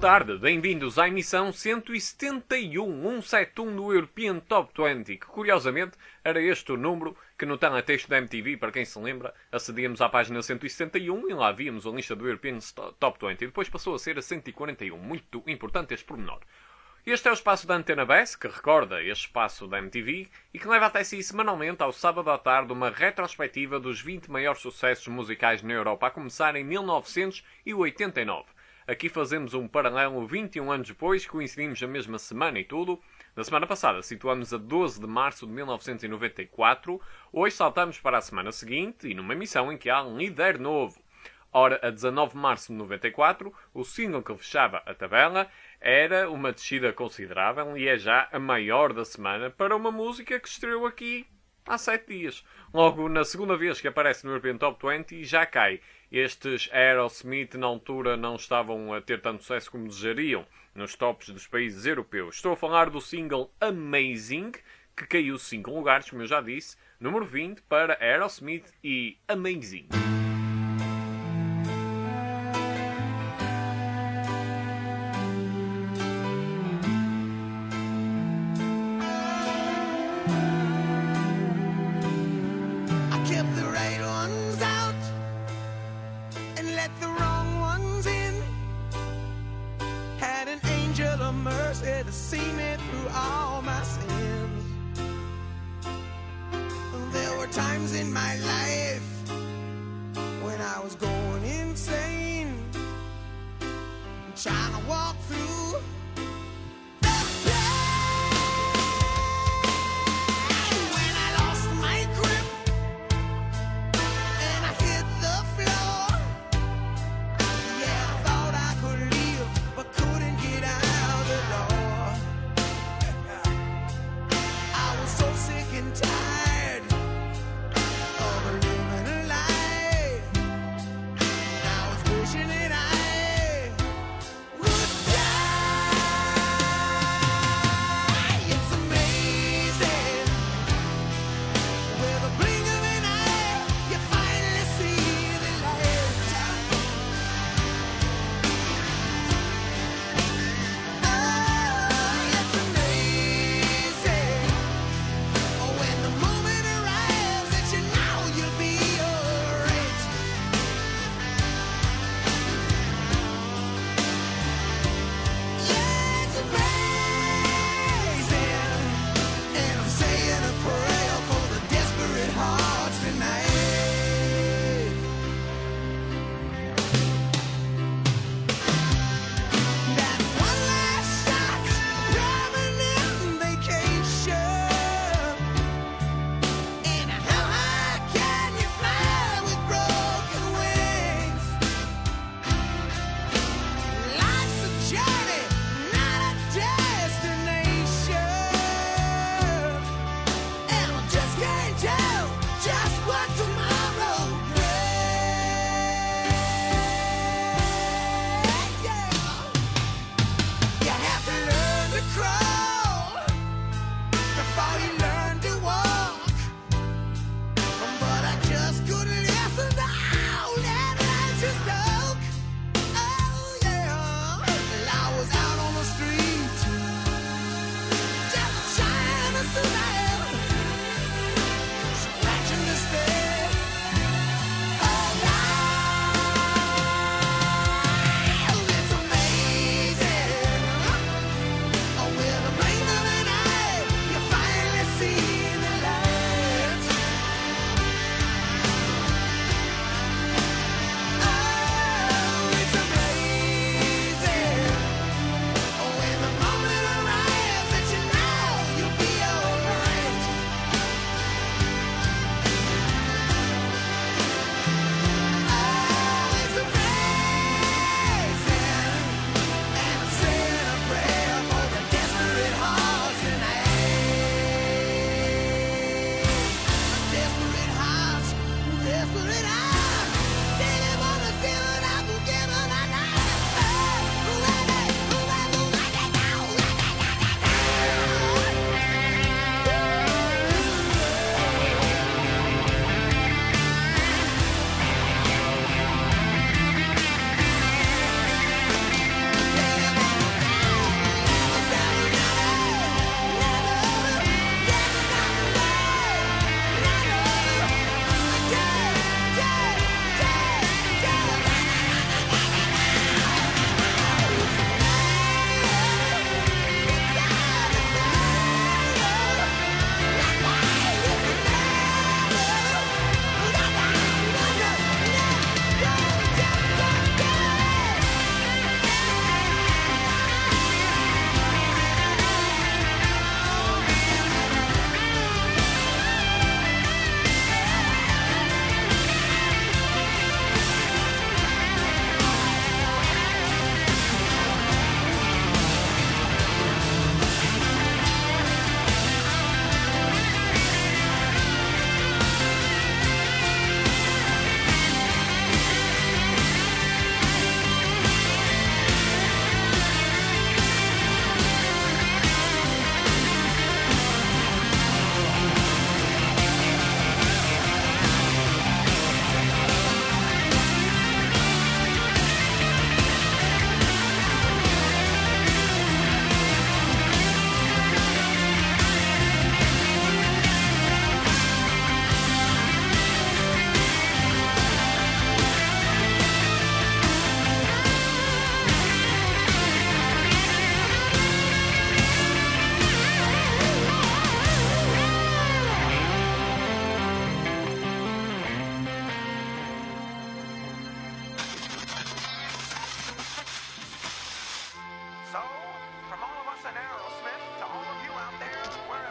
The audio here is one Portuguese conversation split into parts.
tarde, bem-vindos à emissão 171 do European Top 20, que curiosamente era este o número que no teletexto da MTV, para quem se lembra, acedíamos à página 171 e lá víamos a lista do European Top 20 e depois passou a ser a 141, muito importante este pormenor. Este é o espaço da Antena BES, que recorda este espaço da MTV e que leva até si semanalmente ao sábado à tarde uma retrospectiva dos 20 maiores sucessos musicais na Europa, a começar em 1989. Aqui fazemos um paralelo 21 anos depois, coincidimos na mesma semana e tudo. Na semana passada situamos a 12 de março de 1994. Hoje saltamos para a semana seguinte e numa emissão em que há um líder novo. Ora, a 19 de março de 94, o single que fechava a tabela era uma descida considerável e é já a maior da semana para uma música que estreou aqui há 7 dias. Logo, na segunda vez que aparece no European Top 20, já cai. Estes Aerosmith na altura não estavam a ter tanto sucesso como desejariam nos tops dos países europeus. Estou a falar do single Amazing, que caiu 5 lugares, como eu já disse, número 20 para Aerosmith e Amazing. To see me through all my sins. There were times in my life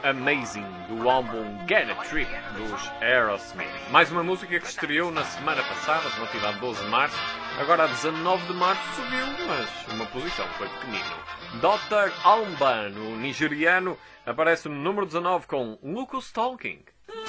Amazing, do álbum Get a Trip, dos Aerosmith. Mais uma música que estreou na semana passada, relativa a 12 de março. Agora a 19 de março subiu, mas uma posição foi pequenino. Dr. Alban, o nigeriano, aparece no número 19 com Look Who's Talking.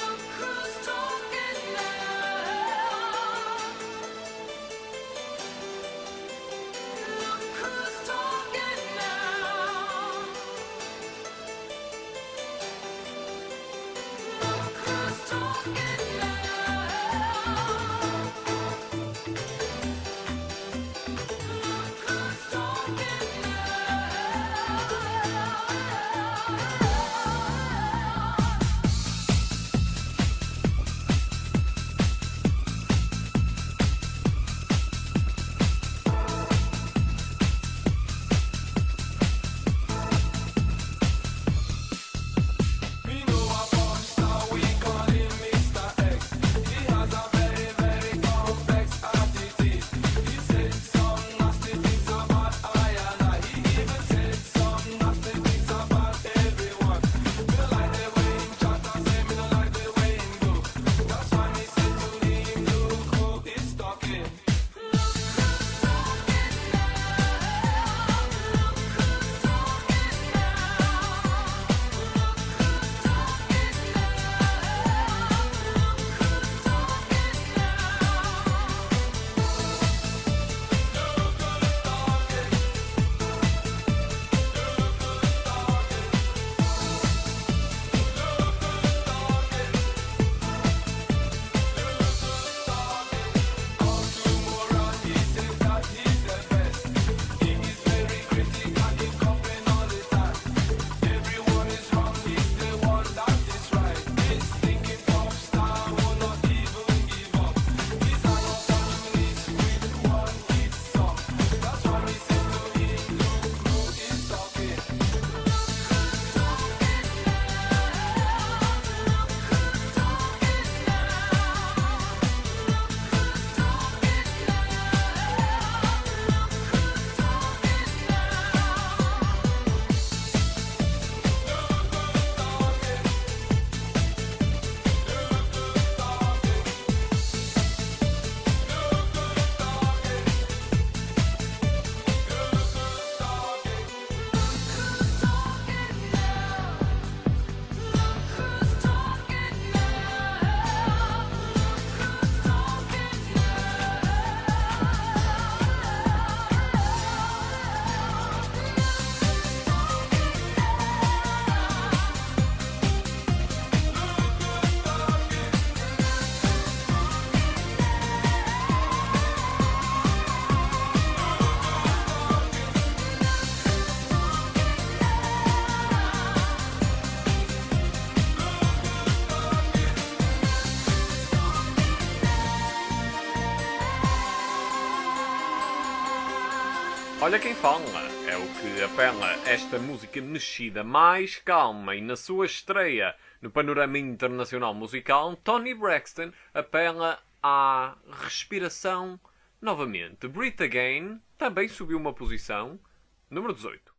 Olha quem fala, é o que apela esta música mexida mais calma, e na sua estreia no panorama internacional musical, Toni Braxton apela à respiração novamente. Breathe Again também subiu uma posição, número 18.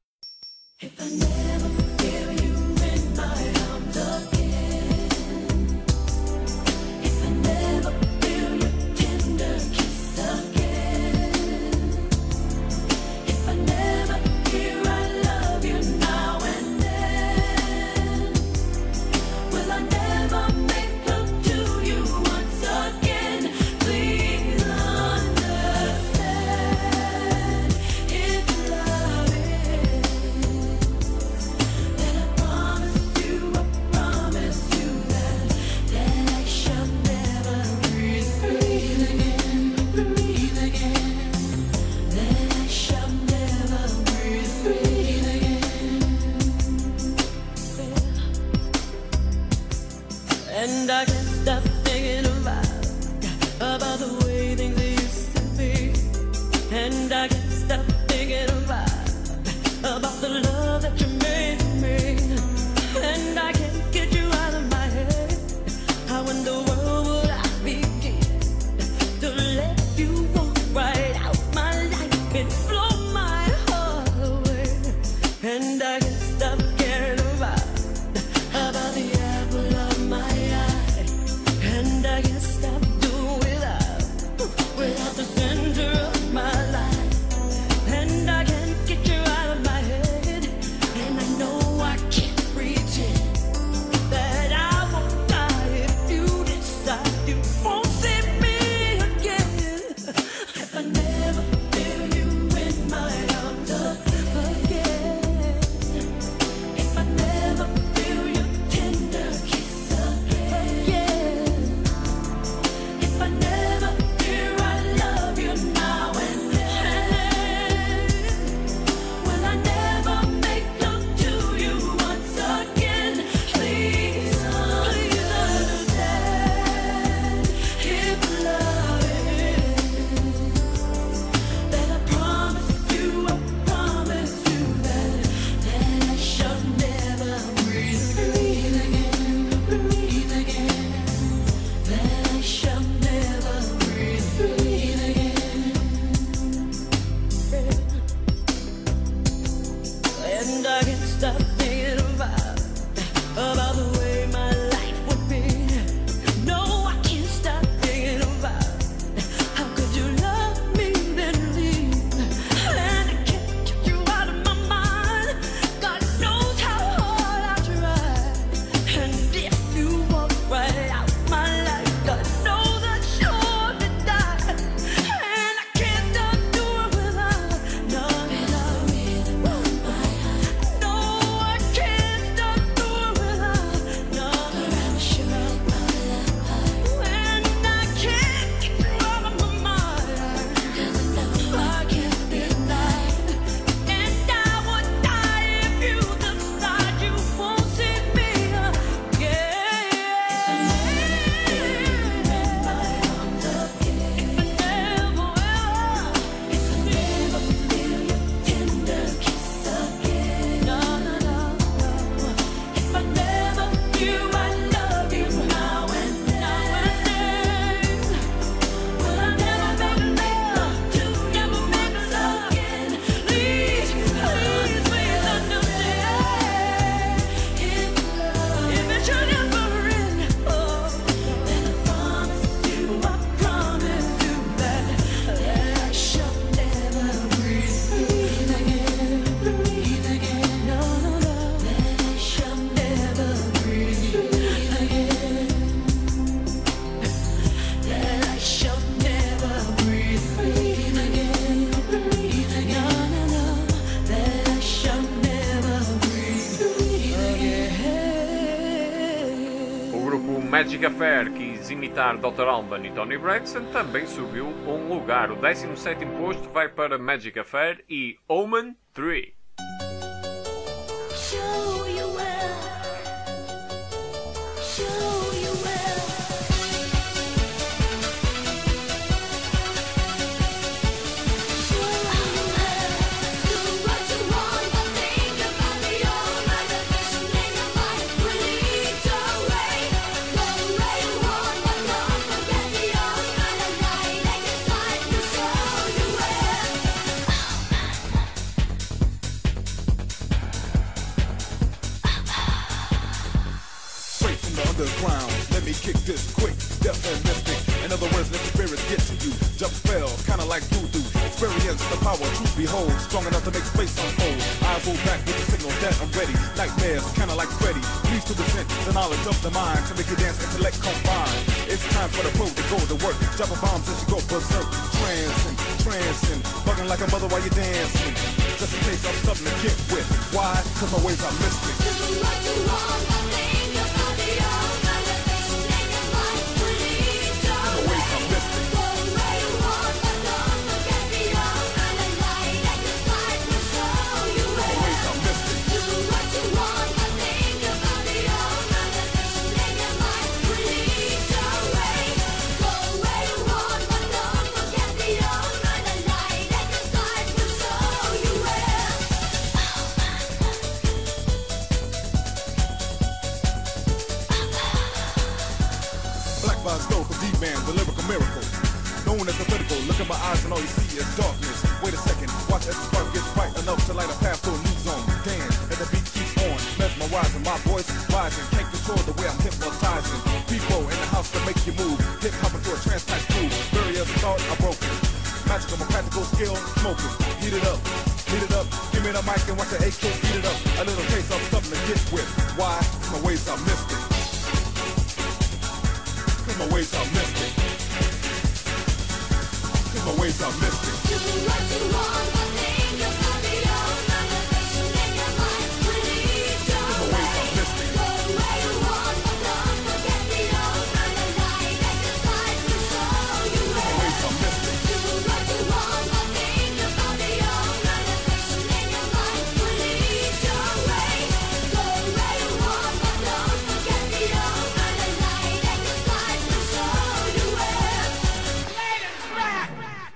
And I can't stop thinking about the way things used to be. And I can't stop thinking about the love that you made for me. And I can't get you out of my head. How in the world would I begin to let you walk right out my life and blow my heart away? And I can't stop caring about Magic Affair quis imitar Dr. Alban e Tony Braxton, também subiu um lugar. O 17º posto vai para Magic Affair e Omen 3. Show you well. Show you well. Show you well. Do what you want, but think about the organization in your mind. Will lead your way. Go where you want, but don't forget the organization. Take the time to show you well. Straight from the underground, let me kick this quick, deaf and mystic. In other words, let the spirits get to you. Jump spell, kinda like voodoo. Experience the power, truth behold, strong enough to make space unfold. I roll back with the signal that I'm ready. Nightmares, kinda like Freddy. Please to present the knowledge of the mind to make you dance, intellect combine. It's time for the pro to go to work. Drop a bomb as you go berserk. Trancing, bugging like a mother while you're dancing. Just in case I'm something to get with. Why? Cause my ways are mystic. Do what you want, but think about the organization in your mind. Will lead your My ways way. are mystic. Go where you want, but don't forget the organization. Exercise will show you My well. ways are mystic. Do what you want, but think about the organization in your mind. Will lead your way. Go where you want, but don't forget the organization. Exercise will show you well. Black Box Stove from D-Man, the lyrical miracle. Known as the critical, look in my eyes and all you see is darkness. Wait a second, watch as the spark gets bright enough to light a path to a new zone. Dance as the beat keeps on, mesmerizing, my voice is rising. Can't control the way I'm hypnotizing. People in the house to make you move, hip hop into a trance type groove. Barriers thought are broken. Magical, my practical skill, smoking. Heat it up, give me the mic and watch the AK beat it up. A little taste of something to get with. Why? My ways are mystic. Cause my ways are mystic. Cause my ways are mystic. Do what you want, but think about the organization in your mind. Will lead your Cause my ways way. are mystic. Go where you want, but don't forget the organization. Exercise will show you Cause my well. ways are mystic. Do what you want, but think about the organization in your mind. Will lead your way. Go where you want, but don't forget the organization. Exercise will show you well. Latest rap.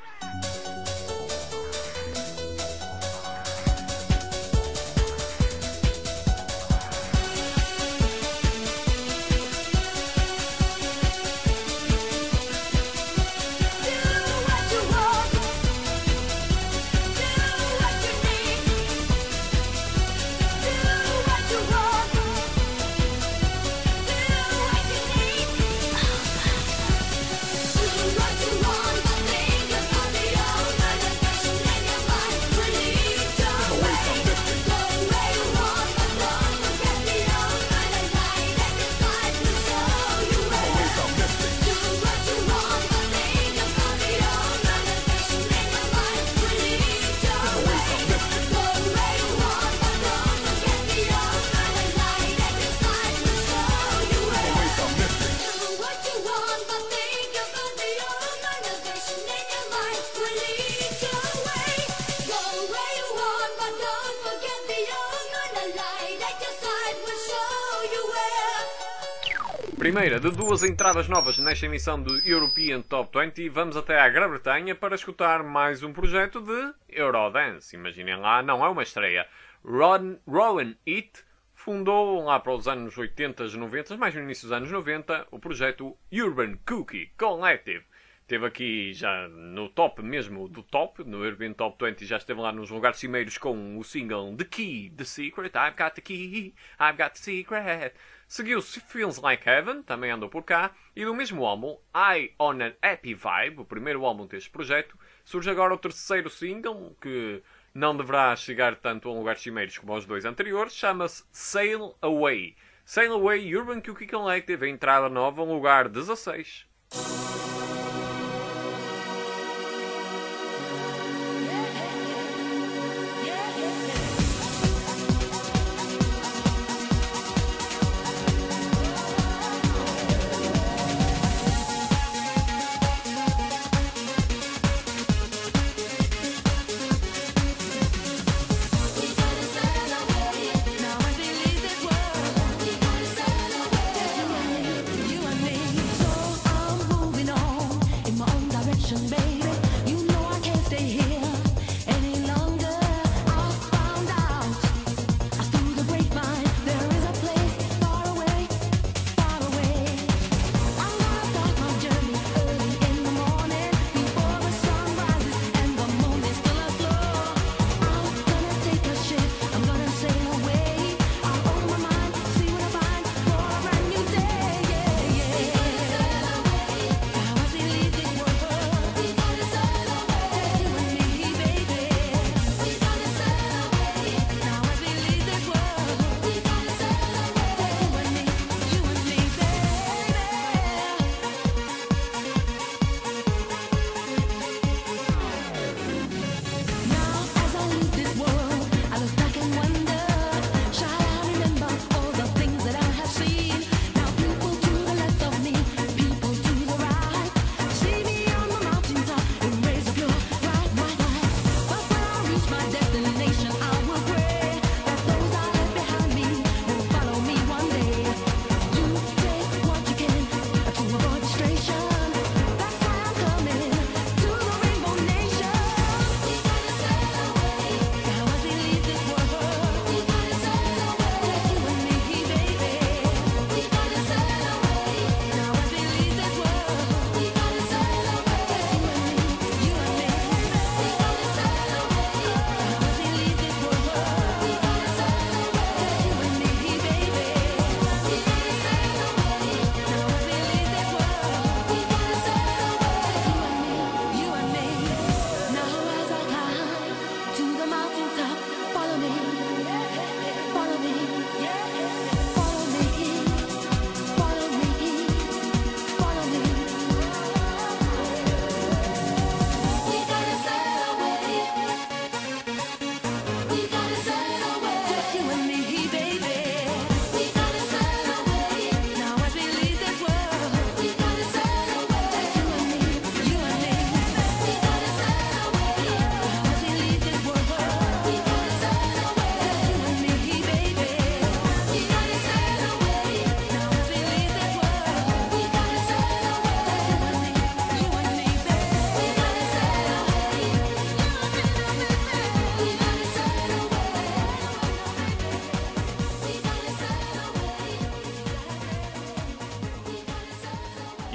Primeira de duas entradas novas nesta emissão do European Top 20, vamos até à Grã-Bretanha para escutar mais um projeto de Eurodance. Imaginem lá, não é uma estreia. Rowan Heath fundou lá para os anos 80 e 90, mais no início dos anos 90, o projeto Urban Cookie Collective. Esteve aqui já no top mesmo do top, no European Top 20, já esteve lá nos lugares cimeiros com o single The Key, The Secret, I've Got The Key, I've Got The Secret. Seguiu-se Feels Like Heaven, também andou por cá, e do mesmo álbum, Eye on an Happy Vibe, o primeiro álbum deste projeto, surge agora o terceiro single, que não deverá chegar tanto a lugares cimeiros como os dois anteriores, chama-se Sail Away. Sail Away Urban Cookie Collective, a entrada nova, lugar 16.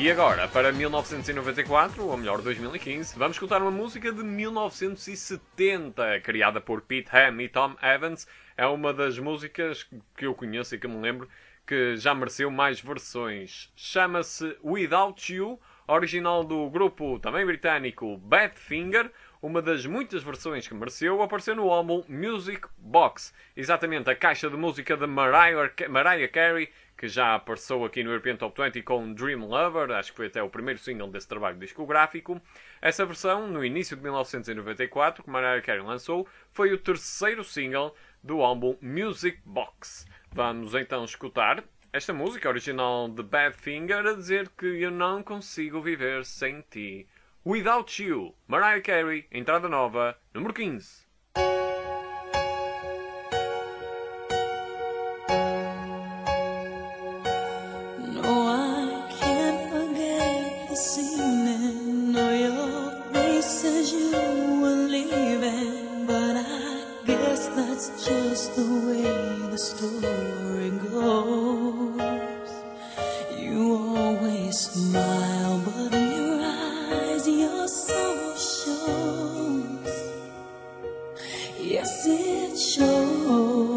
E agora, para 1994, ou melhor, 2015, vamos escutar uma música de 1970, criada por Pete Ham e Tom Evans. É uma das músicas que eu conheço e que me lembro que já mereceu mais versões. Chama-se Without You, original do grupo também britânico Badfinger. Uma das muitas versões que mereceu apareceu no álbum Music Box. Exatamente, a caixa de música de Mariah Carey, que já apareceu aqui no European Top 20 com Dream Lover, acho que foi até o primeiro single desse trabalho discográfico. Essa versão, no início de 1994, que Mariah Carey lançou, foi o terceiro single do álbum Music Box. Vamos então escutar esta música original de Badfinger a dizer que eu não consigo viver sem ti. Without You, Mariah Carey, entrada nova, número 15. No, I can't forget this evening, or your face as you were leaving, but I guess that's just the way the story goes. You always smile, but in your eyes your soul shows. Yes, it shows.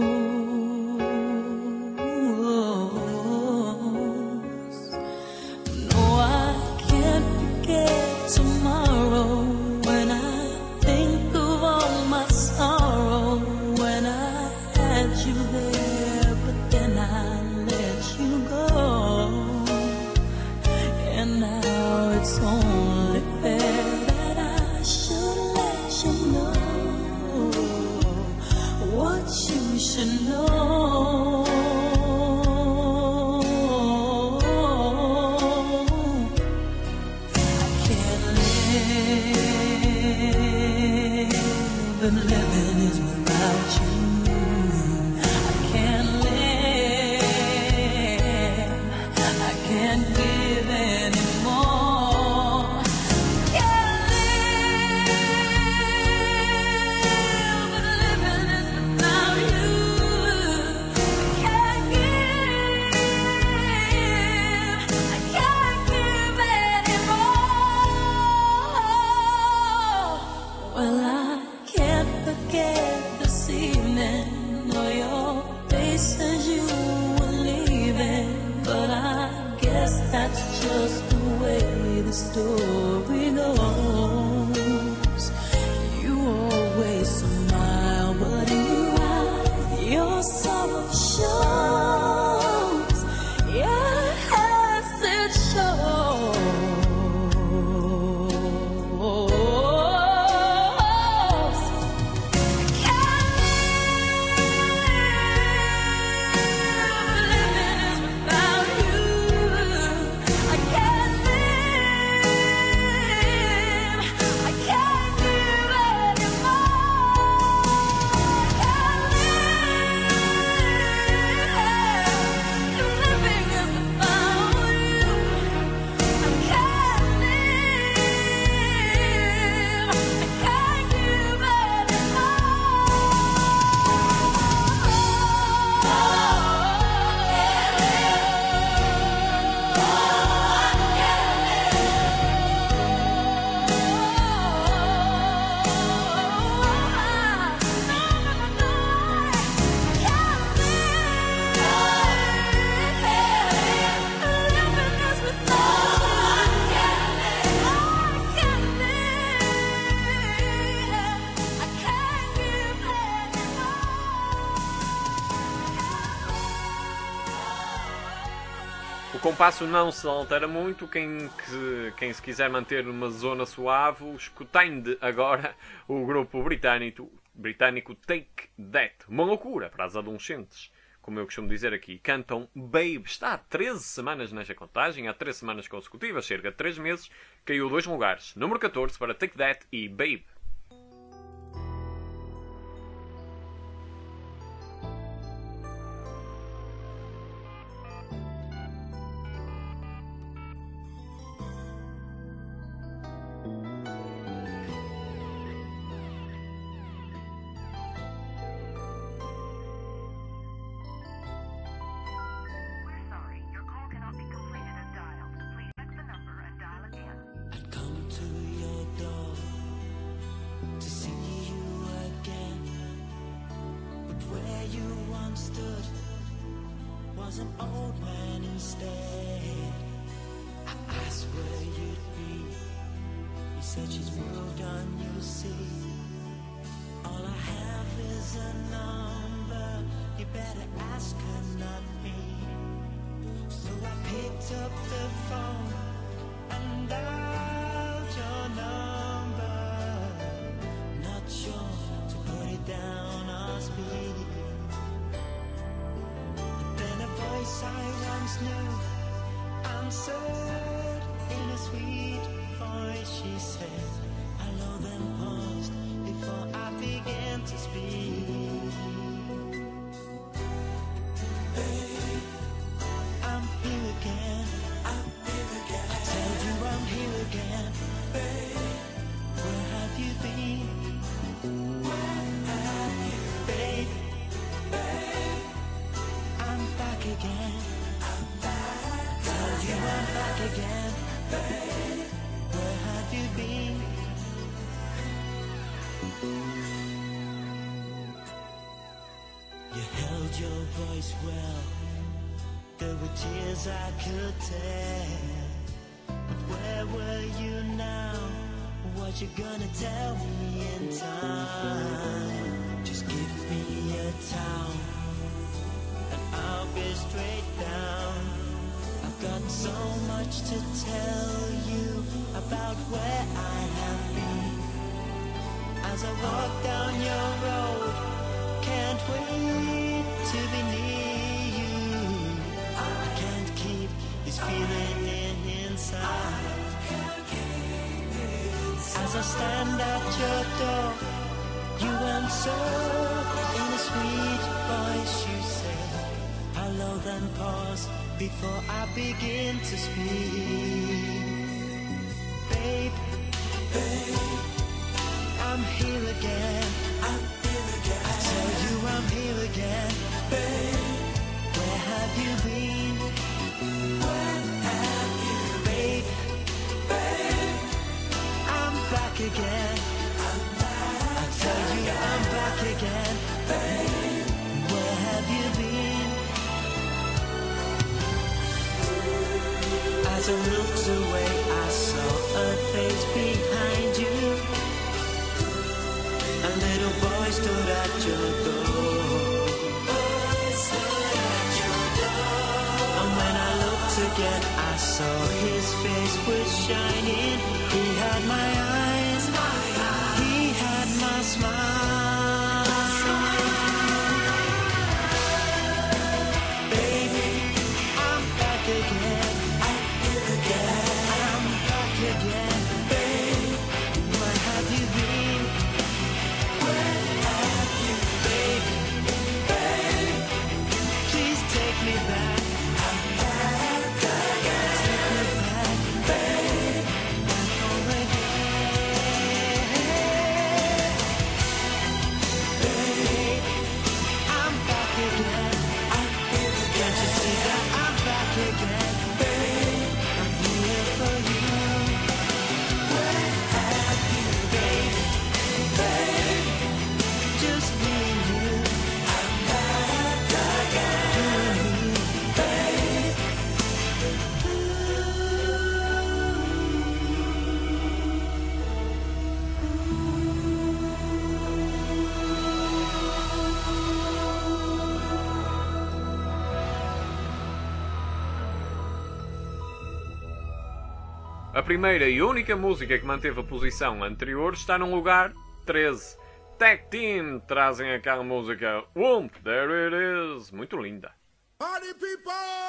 No, I can't forget tomorrow when I think of all my sorrow, when I had you there, but then I let you go. And now it's only fair that I should let you know what you should know. I can't live, and living is without you. I can't live, I can't give anymore. Can't live, but living is without you. I can't give, I can't give anymore. Well, I can't forget this evening, or your face as you were leaving, but I guess that's just the way the story goes. You always smile, but in your eyes your sorrow shows. Yes, it shows. O compasso não se altera muito. Quem se quiser manter numa zona suave, escutando agora o grupo britânico Take That. Uma loucura para as adolescentes, como eu costumo dizer aqui. Cantam Babe. Está há 13 semanas nesta contagem, há 13 semanas consecutivas, cerca de 3 meses. Caiu 2 lugares. Número 14 para Take That e Babe. We're sorry, your call cannot be completed as dialed. Please check the number. come to your door to see you again. But where you once stood was an old man instead. I asked where you'd be. You said she's moved on, you see. All I have is a number. You better ask her, not me. So I picked up the phone and dialed your number. Not sure to put it down or speak. But then a voice I once knew answered in a sweet voice. She said hello, then paused before I began to speak. Babe, I'm here again. I tell you I'm here again. Babe, where have you been? Babe, I'm back again. Tell you I'm back again. Babe, where have you been? You held your voice well. There were tears I could tell. But where were you now? What you gonna tell me in time? Just give me a towel and I'll be straight down. I've got so much to tell you about where I have been. As I walk down your road, can't wait to be near you. I can't keep this feeling inside. As I stand at your door, you answer in a sweet voice. You say hello, then pause before I begin to speak. Babe, I'm here again. I tell you I'm here again. Where have you been? Babe, I'm back again. I tell you I'm back again. Where have you been? As I looked away, I saw a face behind you. A little boy stood at your door. And when I looked again, I saw his face was shining. He had my eyes, he had my smile. Baby, I'm back again. I'm back again. Where have you been? Please take me back. Take me back, back home again. I'm back again. Can't you see that I'm back again? I'm here for you. Where have you been? Just me and you. A primeira e única música que manteve a posição anterior está num lugar 13. Tag Team trazem aquela música Whoomp, There It Is, muito linda. Party people!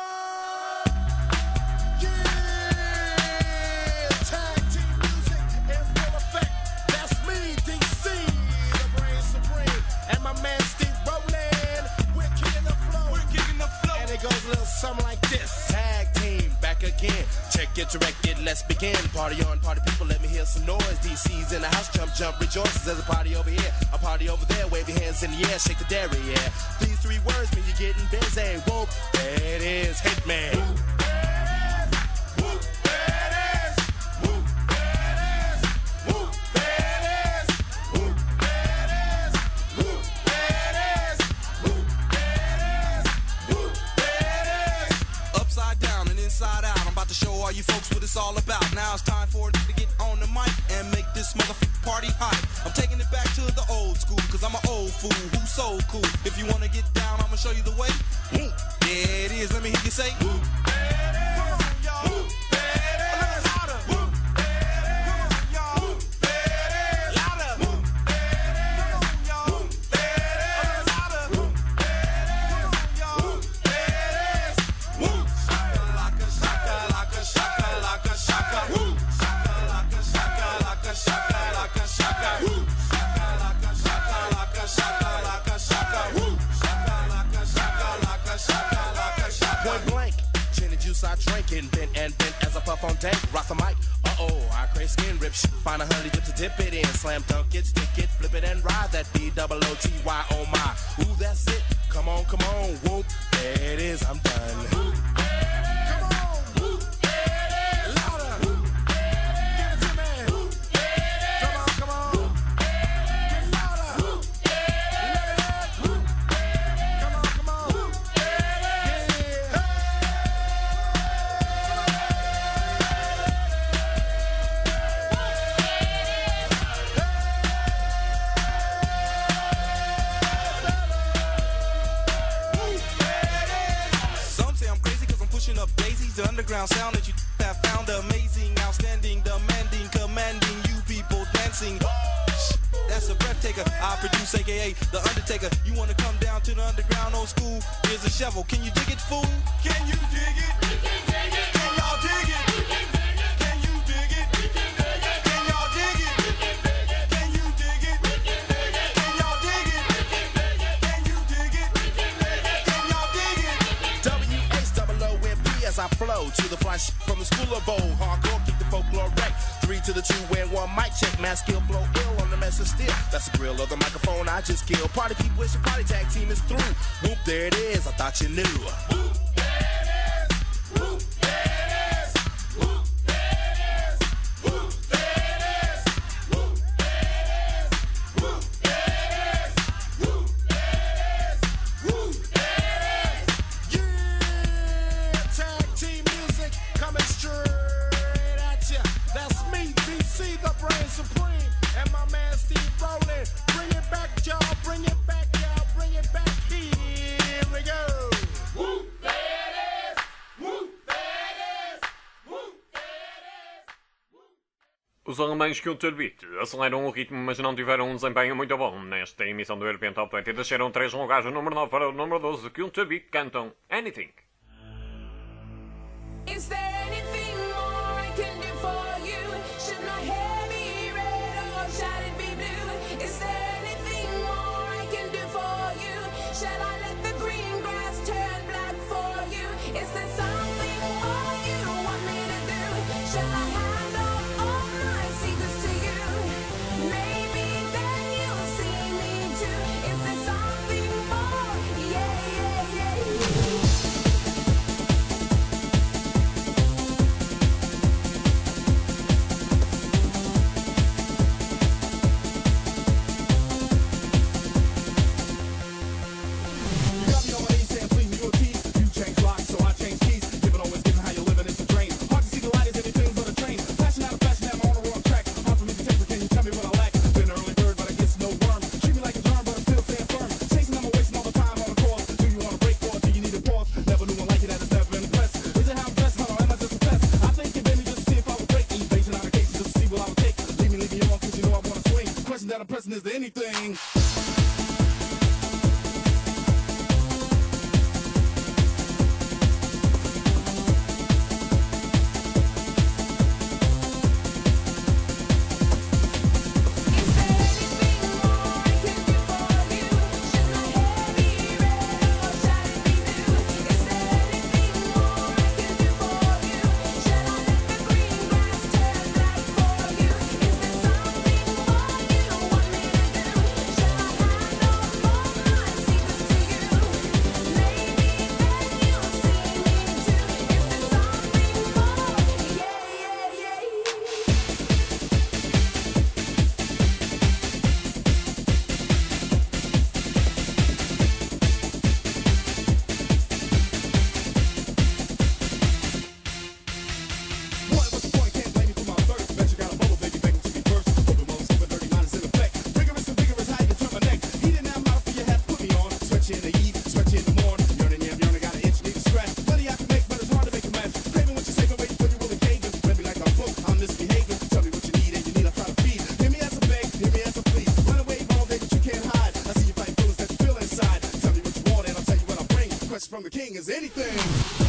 Tag team music in full effect. That's me, DC, the brain supreme. And my man Steve Rowland. We're kicking the flow. And it goes a little something like this. Tag team, back again. Check it, direct it, let's begin. Party on, party people, let me hear some noise. DC's in the house, jump, jump, rejoices. There's a party over here, a party over there. Wave your hands in the air, shake the dairy, yeah. These three words mean you're getting busy. Whoop, there it is, Hitman. Whoop, there it is. Whoop, there inside out. I'm about to show all you folks what it's all about. Now it's time for it to get on the mic and make this motherfucking party hot. I'm taking it back to the old school, cause I'm an old fool who's so cool. If you wanna get down, I'ma show you the way. There it is, let me hear you say. Come on, y'all. Drinking, bent and bent as I puff on dank. Rock the mic, I crave skin rip shit. Find a honey dip to dip it in. Slam dunk it, stick it, flip it and ride that B-double-O-T-Y, oh my. Ooh, that's it, come on, whoop. There it is, I'm done. Come on, whoop. Louder. Give it to me. Come on. Get louder. Let it out. Come on. The underground sound that you have found amazing, outstanding, demanding, commanding you people dancing. That's a breath taker. I produce, aka The Undertaker. You wanna come down to the underground old school? Here's a shovel. Can you dig it, fool? Can you dig it? We can dig it. Can y'all dig it? We can dig it. Can you dig it? We can dig it. Can y'all dig it? We can dig it. Can you dig it? We can dig it. Can y'all dig it? We can dig it. Can you dig it? We can dig it. Can y'all dig it? W-H-O-O-M-P as I flow to the front from the school of bowl. Hardcore, keep the folklore wreck. 3 to the 2 and 1 mic check. Mass skill, blow ill on the mess of steel. That's the grill of the microphone I just killed. Party people wishing party tag team is through. Whoop, there it is, I thought you knew. Whoop, there it is. Whoop, there it is. Whoop, there it is. Whoop, there it is. Whoop, there it is. Whoop, there it is. Whoop, there it is. Yeah, tag team music coming straight at ya. That's me, BC, the brain supreme, and my man Steve Rowland. Bring it back, y'all. Bring it back, y'all. Bring it back. Here we go. Whoop, there it is. Whoop, there it is. Whoop, there it is. Os alemães Culture Beat aceleram o ritmo, mas não tiveram um desempenho muito bom. Nesta emissão do European Top 20 desceram 3 lugares do número 9 para o número 12. Culture Beat cantam Anything. Is there anything more I can do for you? Should my hair be red or shall it be blue? Is there anything more I can do for you? Shall I let the green grass turn black for you? Is there something more you want me to do? Shall I hand all my secrets to you? Maybe then you'll see me too. Is there something more? Yeah. Shall king is anything.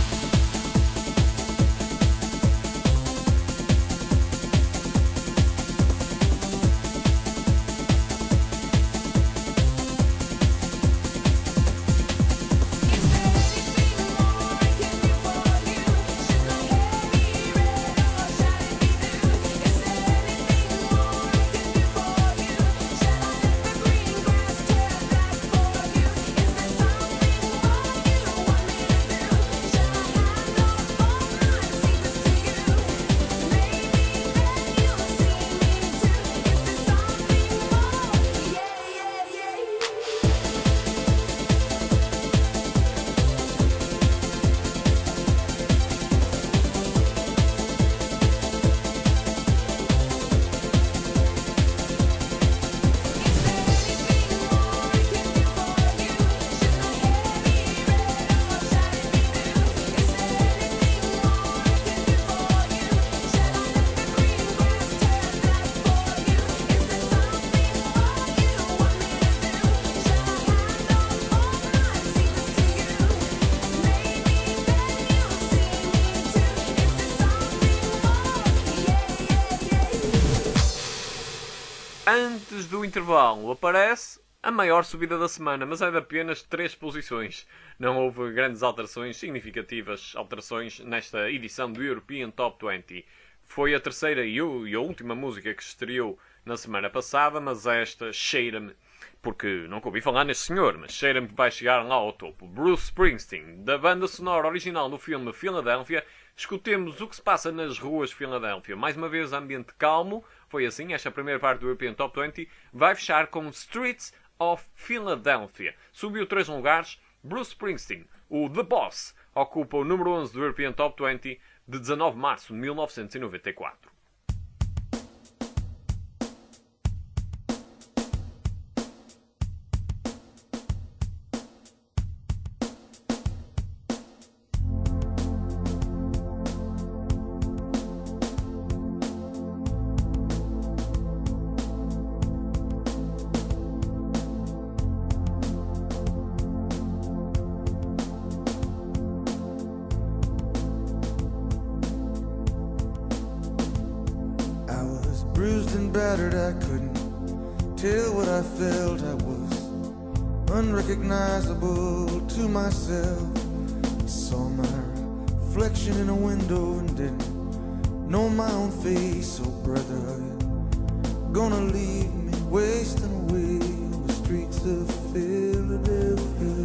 Antes do intervalo aparece a maior subida da semana, mas é de apenas 3 posições. Não houve grandes alterações, significativas alterações nesta edição do European Top 20. Foi a terceira e a última música que se estreou na semana passada, mas esta cheira-me, porque nunca ouvi falar neste senhor, mas cheira-me que vai chegar lá ao topo. Bruce Springsteen, da banda sonora original do filme Philadelphia. Escutemos o que se passa nas ruas de Filadélfia. Mais uma vez, ambiente calmo. Foi assim, esta primeira parte do European Top 20 vai fechar com Streets of Philadelphia. Subiu 3 lugares. Bruce Springsteen, o The Boss, ocupa o número 11 do European Top 20 de 19 de março de 1994. Bruised and battered, I couldn't tell what I felt. I was unrecognizable to myself. I saw my reflection in a window and didn't know my own face. Oh brother, are you gonna leave me wasting away on the streets of Philadelphia?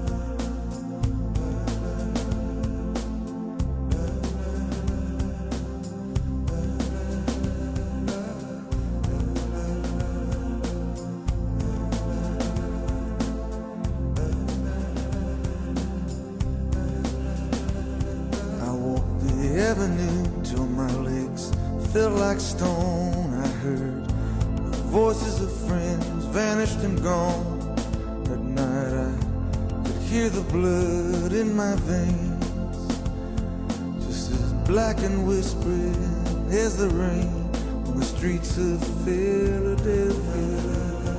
Avenue till my legs felt like stone. I heard the voices of friends vanished and gone. At night I could hear the blood in my veins, just as black and whispering as the rain on the streets of Philadelphia.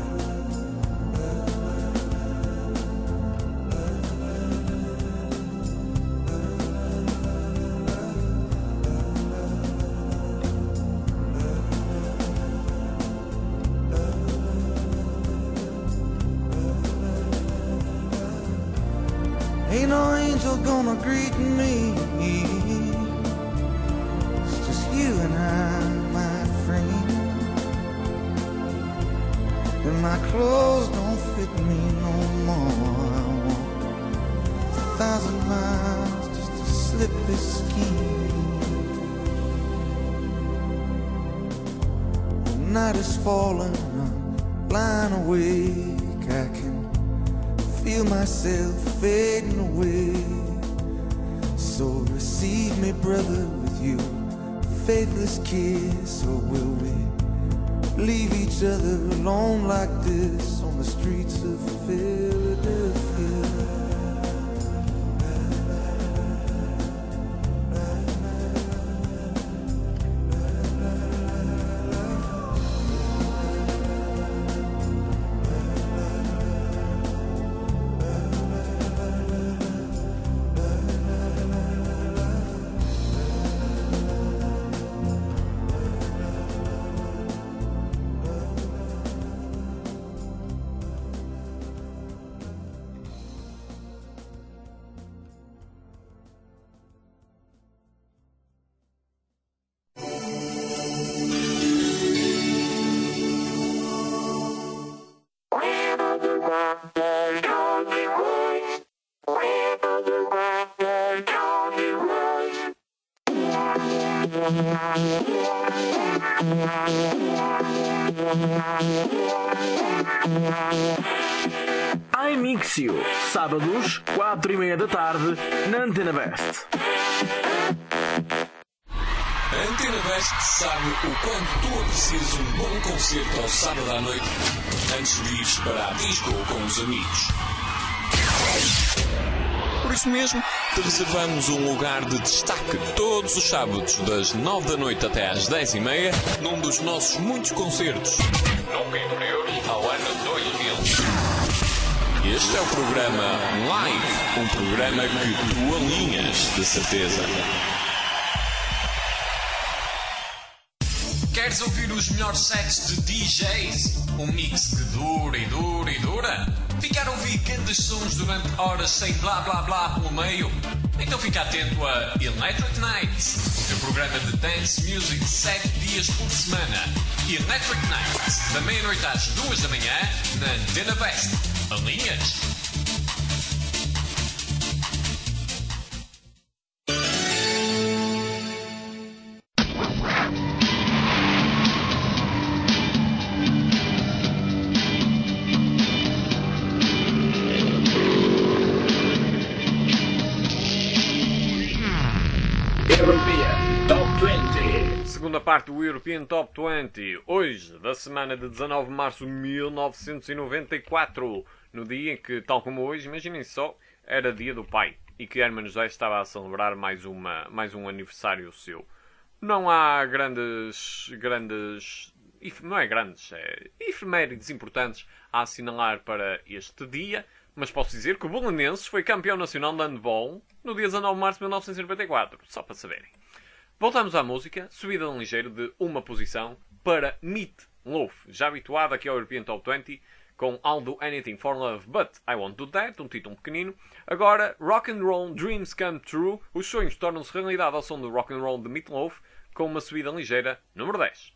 Ain't no angel gonna greet me. It's just you and I, my friend. And my clothes don't fit me no more. I walk 1,000 miles just to slip this skin. The night is falling, I'm lying awake. I can feel myself fading away. So receive me, brother, with you faithless kiss. Or will we leave each other alone like this on the streets of Philadelphia? iMixio, sábados, 4:30 da tarde, na Antena Best. A Antena Best sabe o quanto tu aprecias um bom concerto ao sábado à noite antes de ires para a disco com os amigos. Por isso mesmo, te reservamos um lugar de destaque todos os sábados, das 9 da noite até às 10:30, num dos nossos muitos concertos. Nunca inferior ao ano 2000. Este é o programa Live, um programa que tu alinhas, de certeza. Queres ouvir os melhores sets de DJs? Um mix que dura e dura e dura? Ficar a ouvir grandes sons durante horas sem blá blá blá pelo meio? Então fica atento a Electric Nights, o teu programa de dance music 7 dias por semana. Electric Nights, da meia-noite às 2 da manhã, na Antena Best. Alinhas? Segunda parte do European Top 20, hoje, da semana de 19 de março de 1994, no dia em que, tal como hoje, imaginem só, era dia do pai, e que Hermano José estava a celebrar mais um aniversário seu. Não há efemérides importantes a assinalar para este dia, mas posso dizer que o Belenenses foi campeão nacional de handball no dia 19 de março de 1994, só para saberem. Voltamos à música, subida de ligeiro de uma posição para Meat Loaf, já habituado aqui ao European Top 20, com I'll Do Anything for Love But I Won't Do That, um título pequenino. Agora, Rock and Roll Dreams Come True, os sonhos tornam-se realidade ao som do Rock and Roll de Meat Loaf, com uma subida ligeira, número 10.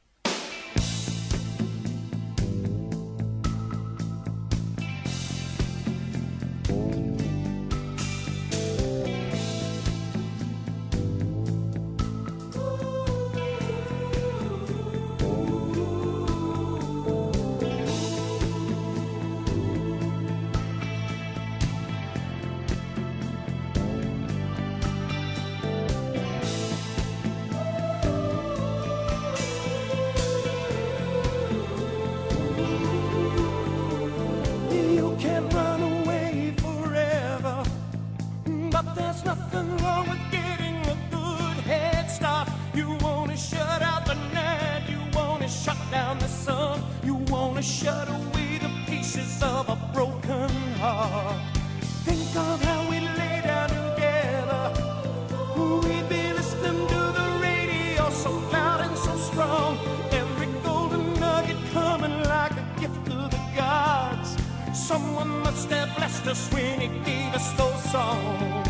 Shut away the pieces of a broken heart. Think of how we lay down together. We'd be listening to the radio so loud and so strong. Every golden nugget coming like a gift to the gods. Someone must have blessed us when he gave us those songs.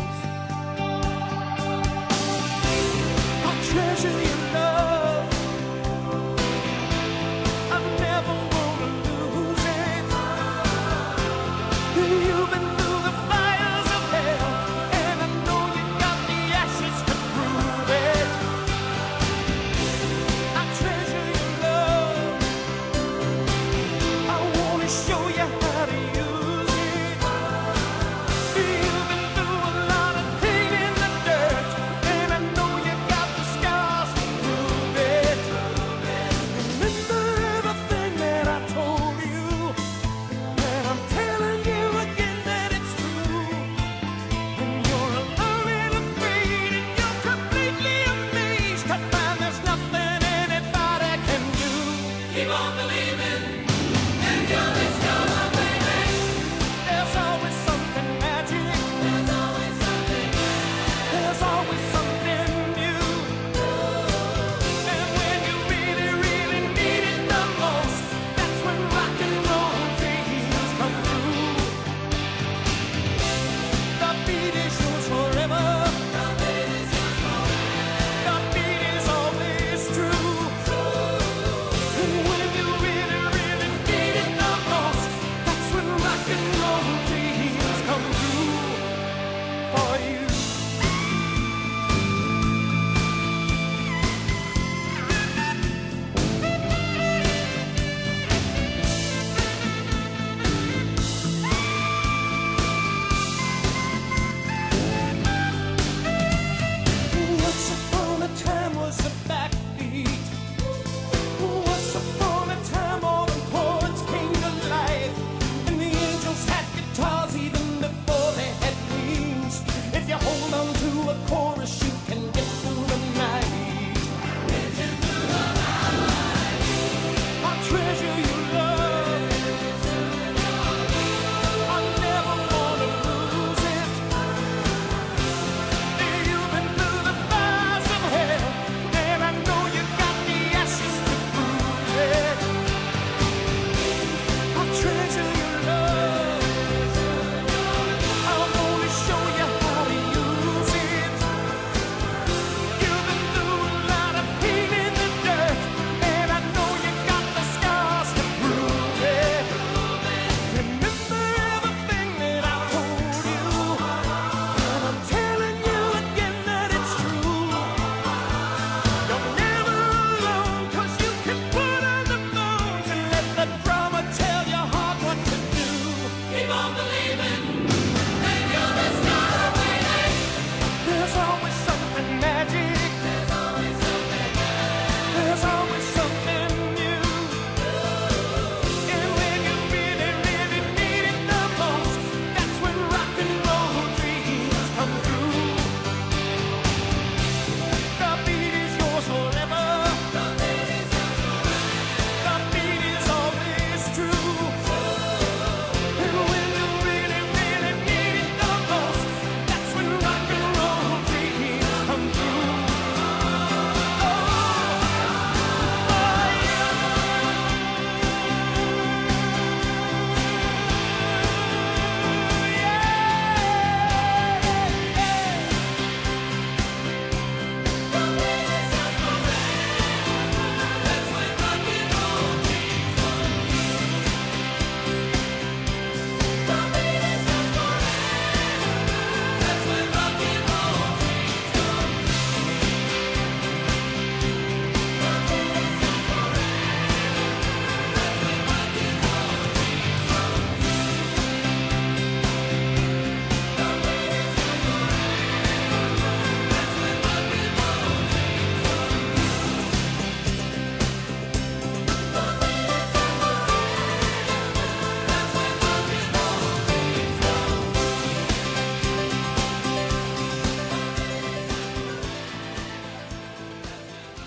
I treasure your love. I never You've been through the fires of hell, and I know you got the ashes to prove it. I treasure your love. I wanna show you how to use it. You've been through a lot of pain in the dirt, and I know you got the scars to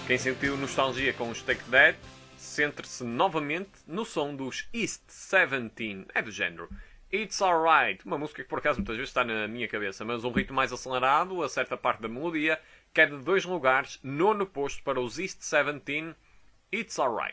Quem sentiu nostalgia com os Take That, centre-se novamente no som dos East 17. É do género It's Alright, uma música que por acaso muitas vezes está na minha cabeça, mas um ritmo mais acelerado, a certa parte da melodia, que é de 2 lugares, 9º posto para os East 17, It's Alright.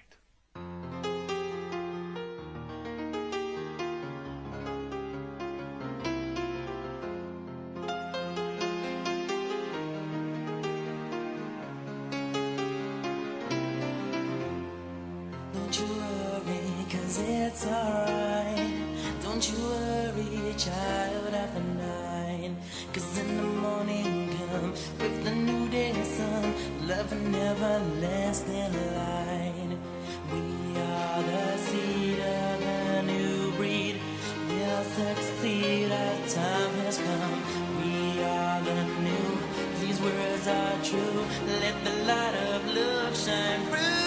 Don't you worry, 'cause it's alright. Don't you worry, child, after 9. 'Cause in the morning come with the new day sun, love and everlasting light. We are the seed of a new breed. We'll succeed, our time has come. We are the new, these words are true. Let the light of love shine through.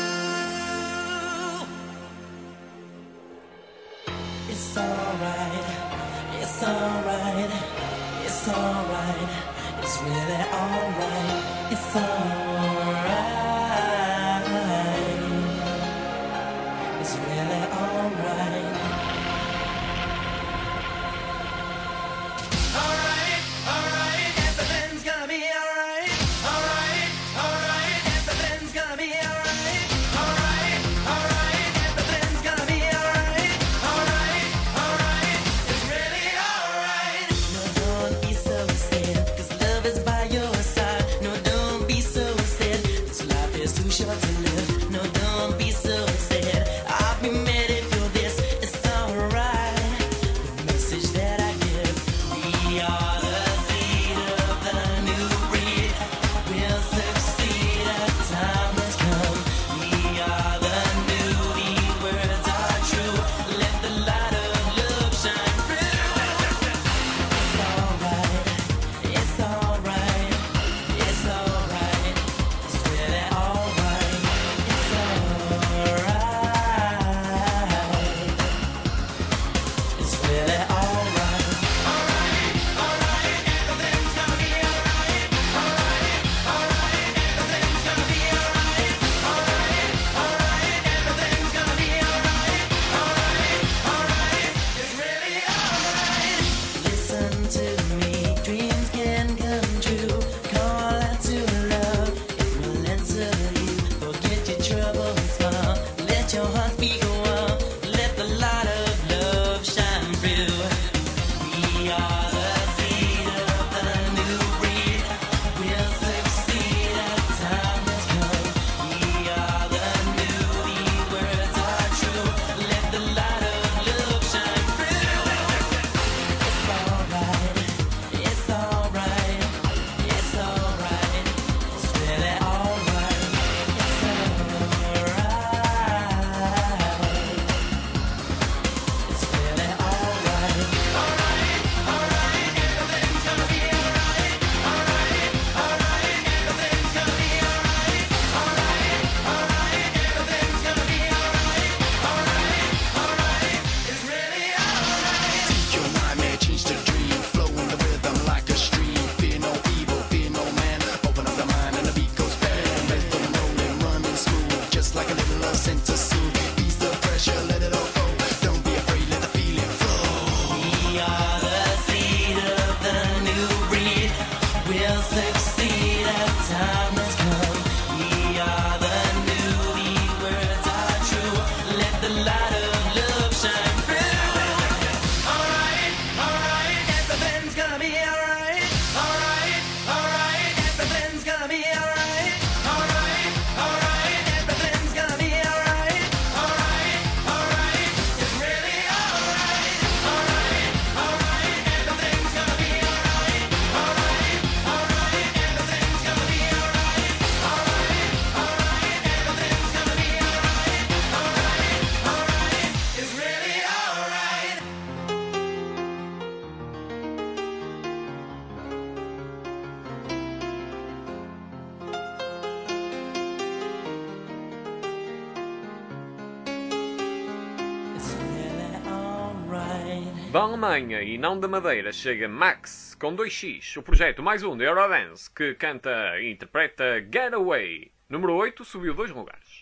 It's alright, it's alright, it's alright, it's really alright, it's alright, it's really alright. Alright, alright, everything's gonna be alright. Alright, alright, everything's gonna be alright. Alright, alright, everything's gonna be alright. Alright, alright, it's really alright. No, don't be so sad, 'cause love is by your side. No, don't be so sad, 'cause life is too short to live. No, don't be so sad, I'll be mad if you're this. It's alright, the message that I give. We are the seed of the new breed. We'll succeed, our time has come. We are the new, these words are true. Let the light of love shine through. It's alright, it's alright, it's alright, it's really alright, it's alright, it's really alright. Alright, alright, everything's gonna be alright. Alright, alright, everything's gonna be alright. Alright, alright, everything's gonna be alright. Alright, alright, it's really alright. Listen to me, dreams can come true. Call out to love, it will answer you. Forget your troubles, smile, let your heart beat go on. Let the light of love shine through. We are the seed of the new breed. We'll succeed, our time has come. We are the new, these words are true. Let the light of love shine through. It's alright, it's alright, it's alright, it's really alright, it's alright, it's really alright. Alright, alright, everything's gonna be alright. Alright, alright, everything's gonna be alright. Alright, alright, everything's gonna be alright. Alright, alright, it's really alright. Your nightmare change to dream, flow in the rhythm like a stream. Fear no evil, fear no man. Open up the mind and the beat goes bang. Rhythm rolling, running smooth, just like a little love sent to soothe. Ease the pressure, let it all go. Don't be afraid, let the feeling flow. We are the seed of the new breed. We'll succeed, our time has come. We are the new, these words are true. Let the light of love shine through. Alright, alright, everything's gonna be alright. Alright, alright, everything's gonna be alright. Alright, alright, everything's gonna be alright. Alright, alright, it's really alright. Alright, alright, everything's gonna be alright. Alright, alright, everything's gonna be alright. Alright, alright, everything's gonna be alright. Alright, alright, it's really alright. It's really alright. Da Alemanha e não da Madeira chega Max com 2x, o projeto mais um da Eurodance que canta e interpreta Getaway. Número 8 subiu 2 lugares.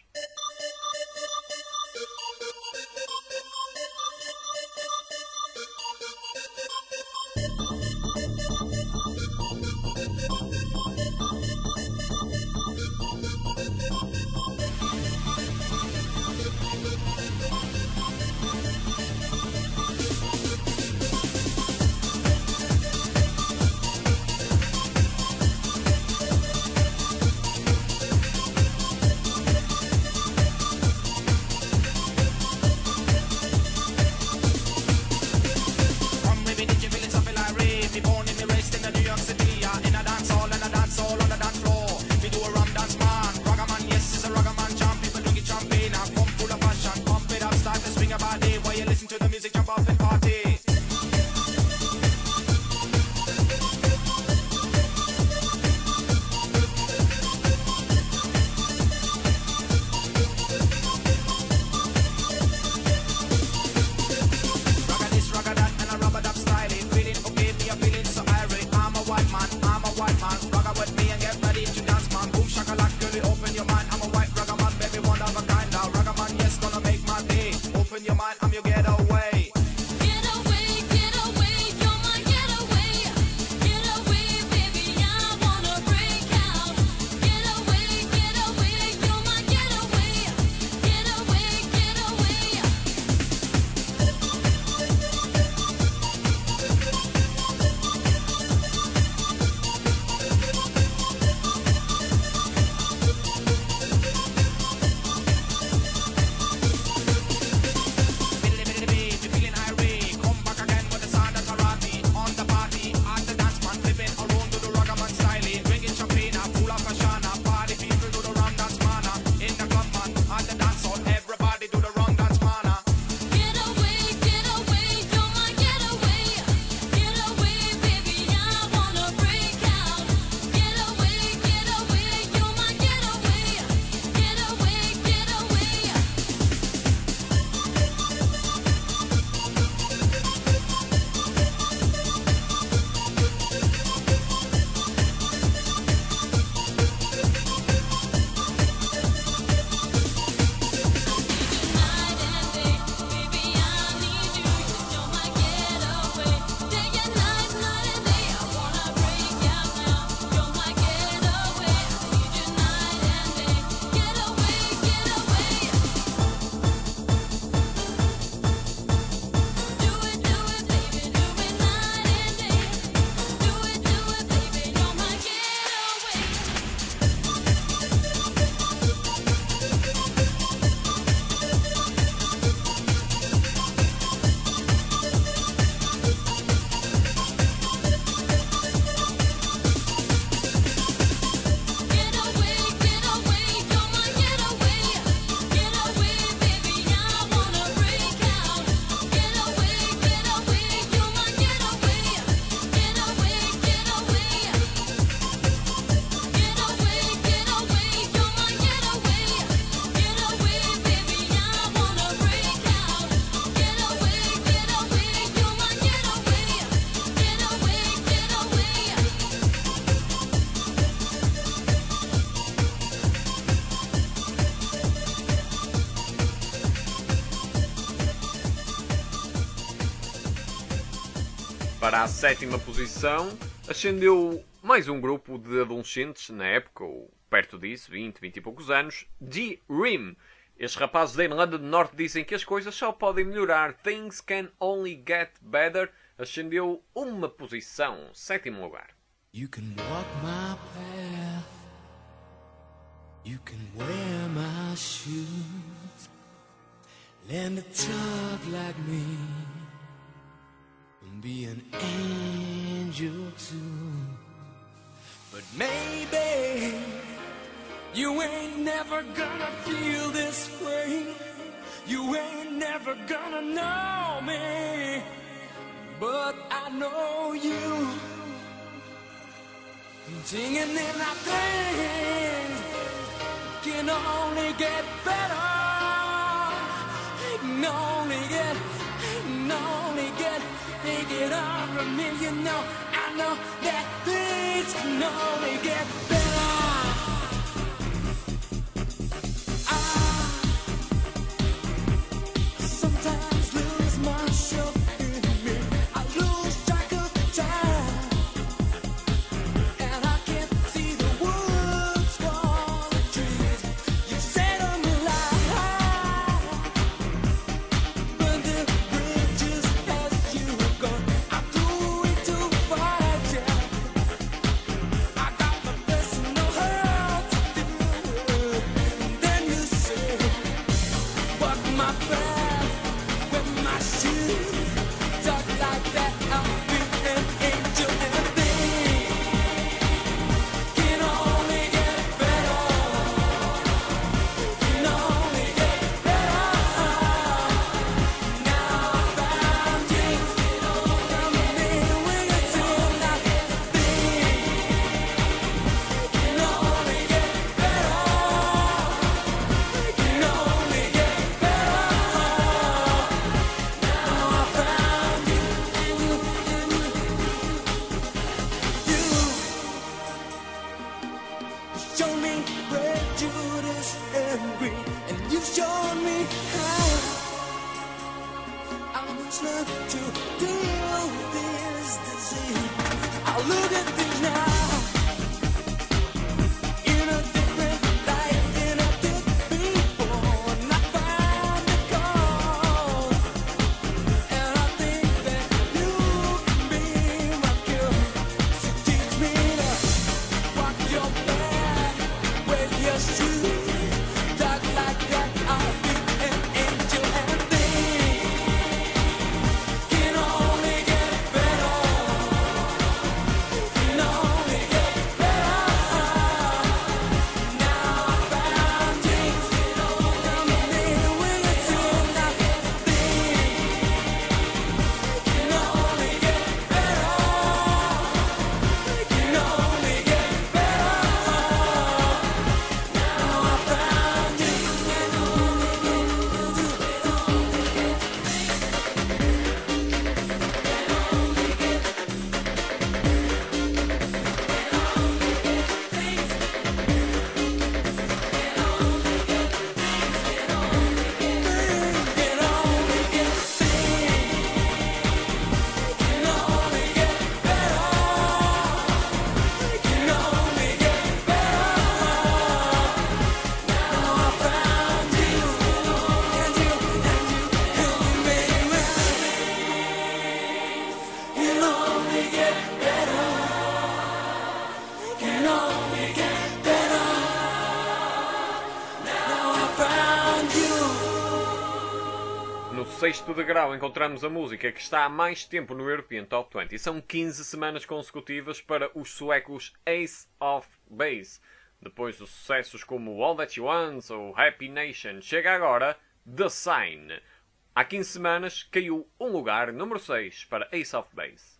Para a 7ª posição, ascendeu mais um grupo de adolescentes, na época, ou perto disso, 20 e poucos anos, D-Rim. Estes rapazes da Irlanda do Norte dizem que as coisas só podem melhorar. Things can only get better. Ascendeu uma posição, 7º lugar. You can walk my path, you can wear my shoes, learn to talk like me, and be an angel too. But maybe you ain't never gonna feel this way, you ain't never gonna know me, but I know you. Singing in our things can only get better. It can only get, take it on from me, you know. I know that things can only get better. shown me prejudice and greed, and you've shown me how I must learn to deal with this disease. I'll look at things now in a different light than I did before, and I found the cause, and I think that you can be my cure. So teach me to walk your back with your shoes, talk like that I'll be an angel, and things can only get better, can only get better. Now I found you, come in here with your tune, now things can only get better, can only get better. Now I found you, can only get can only get better, can only get better. Now I found you, and you made me. Can only get better, can only get better. Now I found you. No sexto degrau encontramos a música que está há mais tempo no European Top 20. São 15 semanas consecutivas para os suecos Ace of Base. Depois de sucessos como All That You Want ou Happy Nation, chega agora The Sign. Há 15 semanas caiu um lugar, número 6, para Ace of Base.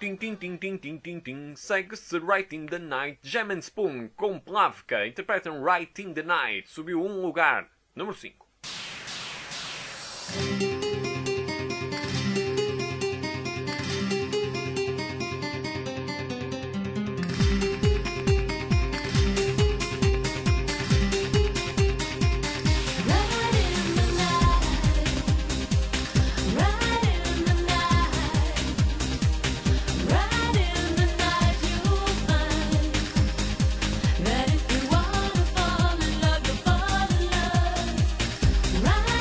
Tin tin tin tin tin tin tin. Segue-se Right in the Night. Jam and Spoon com Plavka interpretam Right in the Night. Subiu um lugar. Número 5. That if you wanna fall in love, you'll fall in love.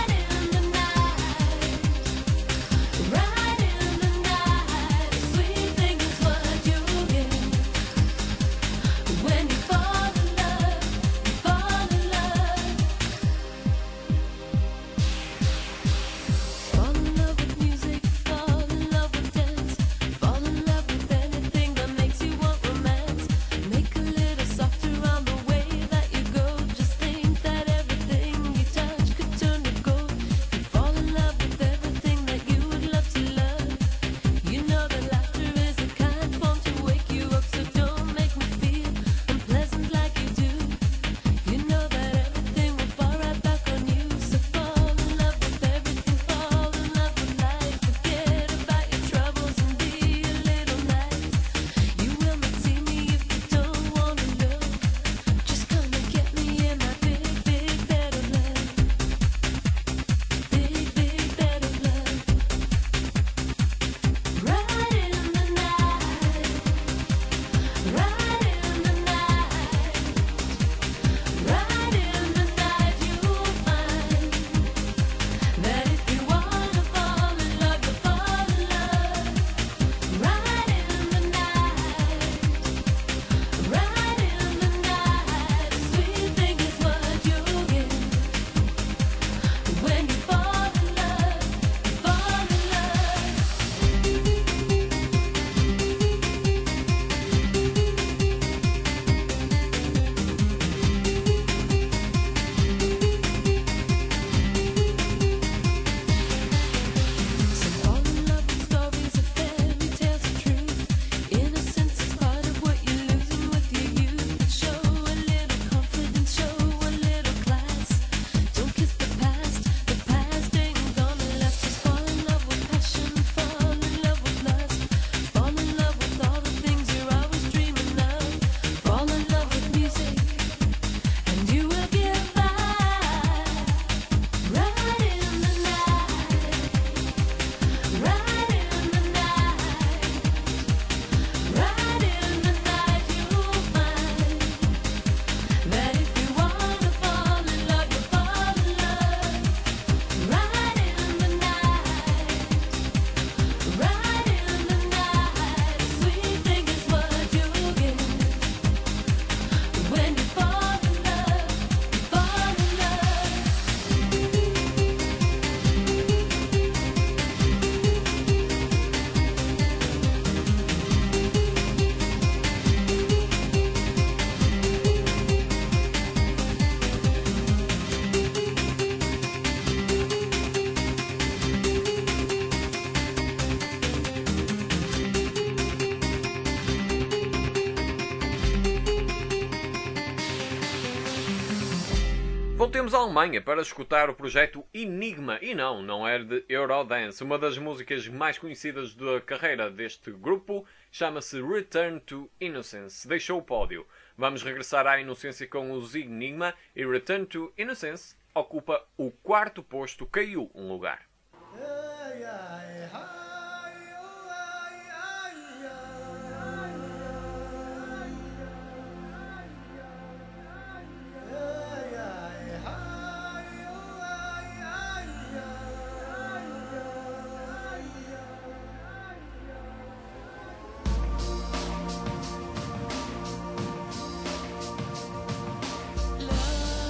Voltemos à Alemanha para escutar o projeto Enigma. E não é de Eurodance. Uma das músicas mais conhecidas da carreira deste grupo chama-se Return to Innocence. Deixou o pódio. Vamos regressar à inocência com os Enigma e Return to Innocence ocupa o quarto posto, caiu um lugar.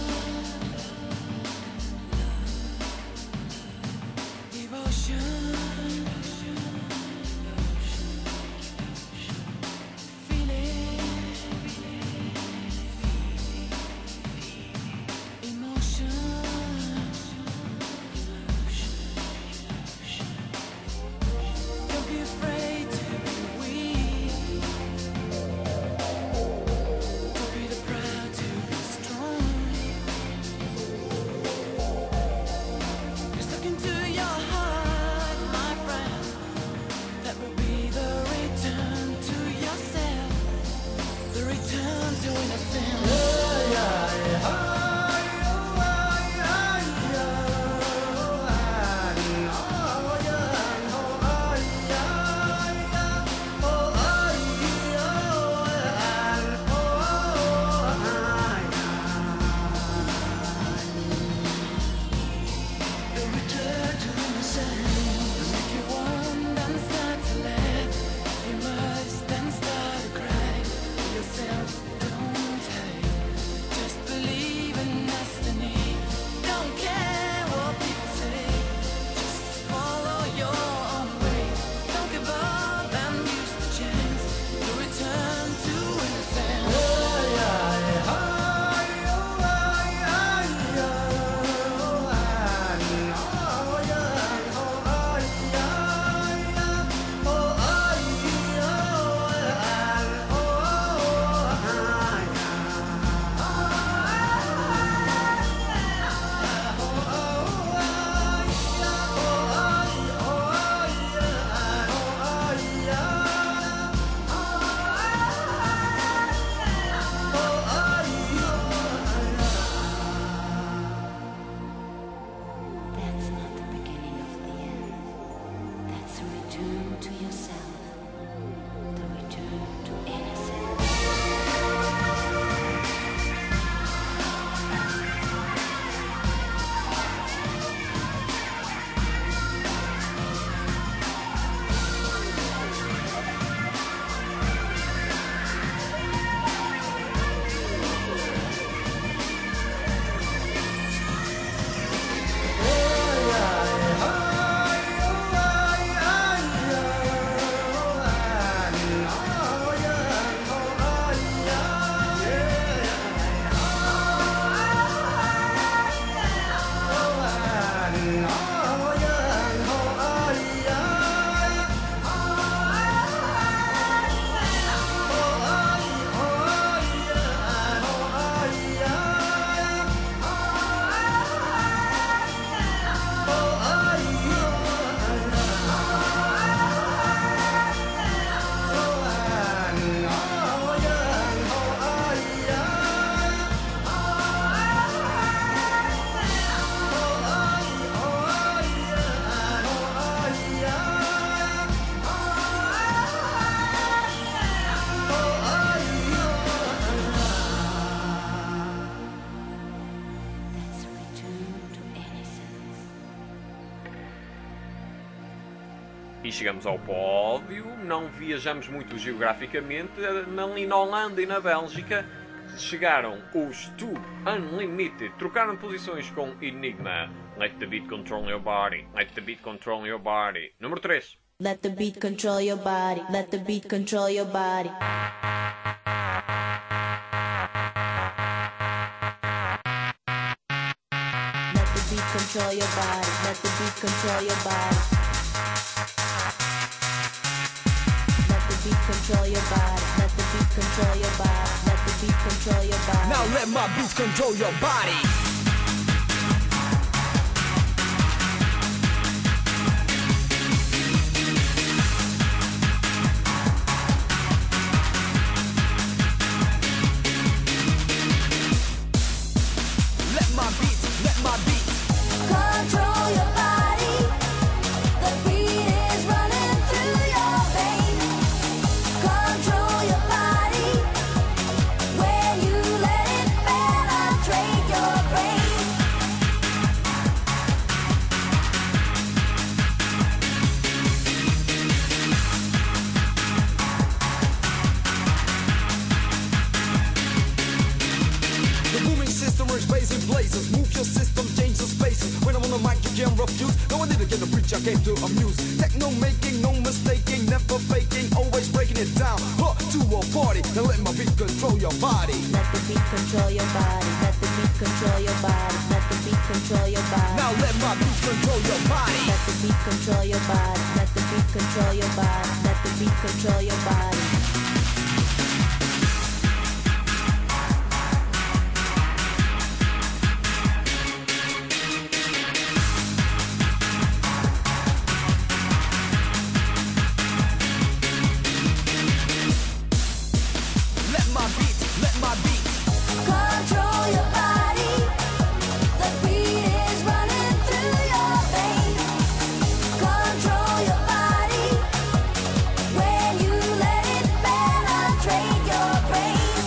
Devotion. E chegamos ao pódio, não viajamos muito geograficamente, e na Holanda e na Bélgica chegaram os Two Unlimited, trocaram posições com Enigma. Let the beat control your body, let the beat control your body. Número 3. Let the beat control your body. Let the beat control your body. Let the beat control your body. Let the beat control your body. Let the beat control your body. Let the beat control your body. Let the beat control your body. Now let my beats control your body. Control your body. The beat is running through your veins. Control your body. When you let it penetrate your brain. The booming system is blazing blazes. Move your system, change the spaces. When I'm on the mic, you can't refuse. No, I didn't get the preach, I came to amuse. Techno making, no mistaking, never faking, always breaking it down. To a party, now let my beat control your body. Let the beat control your body. Let the beat control your body. Let the beat control your body. Now let my beat control your body. Let the beat control your body. Let the beat control your body. Let the beat control your body. Let my beat. Control your body. The beat is running through your veins. Control your body. When you let it penetrate your brain.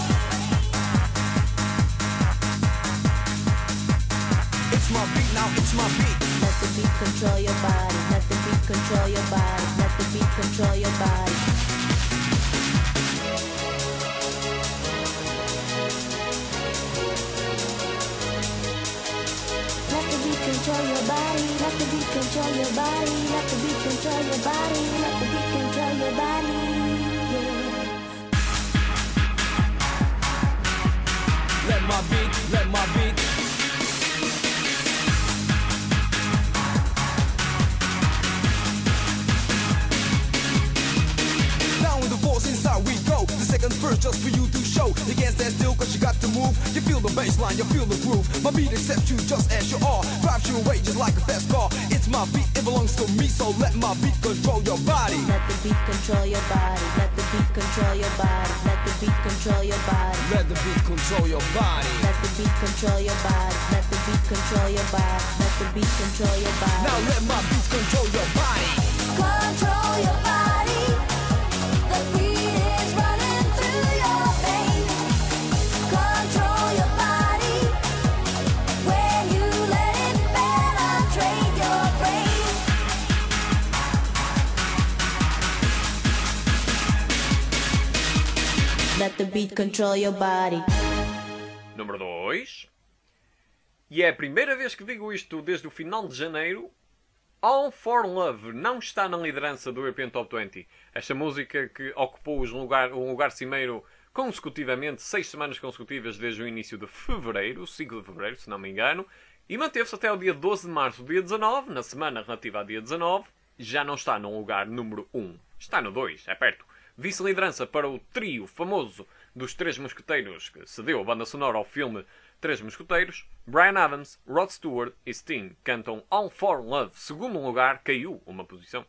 It's my beat now, it's my beat. Let the beat control your body. Let the beat control your body. Let the beat control your body. Let the beat control your body. Let the beat control your body. Let the beat control your body. Let the beat control your body. Yeah. Let my beat, let my beat. Now in the force inside we go. The second verse just for you to show. You can't stand still cause you got to move. You feel the baseline, you feel the groove. My beat accepts you just as you are. Drives you away just like a fast car. It's my beat, it belongs to me. So let my beat control your body. Let the beat control your body. Let the beat control your body. Let the beat control your body. Let the beat control your body. Let the beat control your body. Let the beat control your body. Let the beat control your body. Now let my beat control your body. Control your body. The beat is running through your veins. Control your body. When you let it penetrate your brain. Let the beat control your body. Número 2. E é a primeira vez que digo isto desde o final de janeiro. All for Love não está na liderança do European Top 20. Esta música que ocupou um lugar cimeiro consecutivamente, 6 semanas consecutivas desde o início de fevereiro, 5 de fevereiro, se não me engano, e manteve-se até o dia 12 de março, dia 19, na semana relativa a dia 19, já não está no lugar número 1. Está no 2, é perto. Vice-liderança para o trio famoso dos Três Mosqueteiros, que cedeu a banda sonora ao filme Três Mosqueteiros. Bryan Adams, Rod Stewart e Sting cantam All for Love. Segundo lugar, caiu uma posição.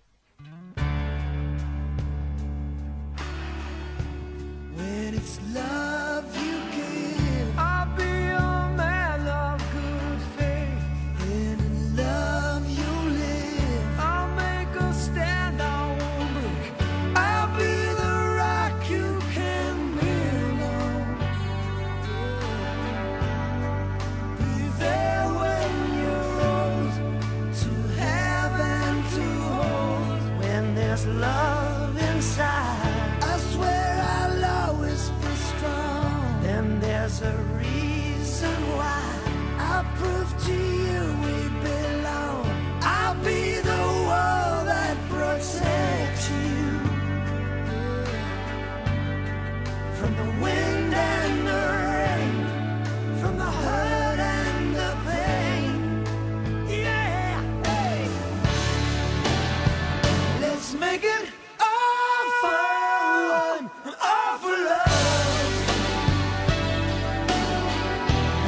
When it's love you give, I'll be a man of good faith. And in love you live, I'll make a stand, I won't break. I'll be the rock you can build on. Be there when you rose to have and to hold. When there's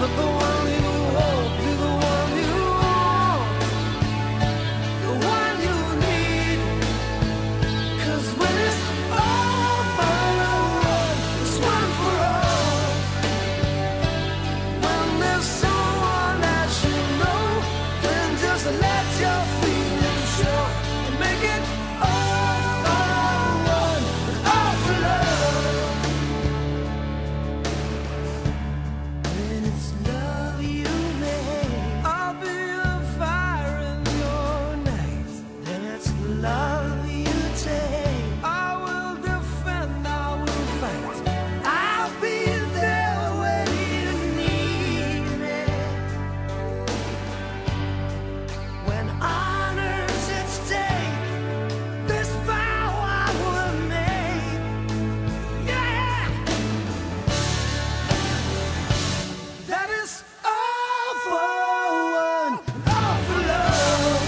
Let the one you hold be the one you want, the one you need. 'Cause when it's all for one, it's one for all. When there's someone that you know, then just let your feelings show and make it all for one and all for love. When it's love you make, I'll be the fire in your night. Then it's love you take, I will defend, I will fight. I'll be there when you need me. When honor's at stake, this vow I would make. Yeah, that is all for one, all for love.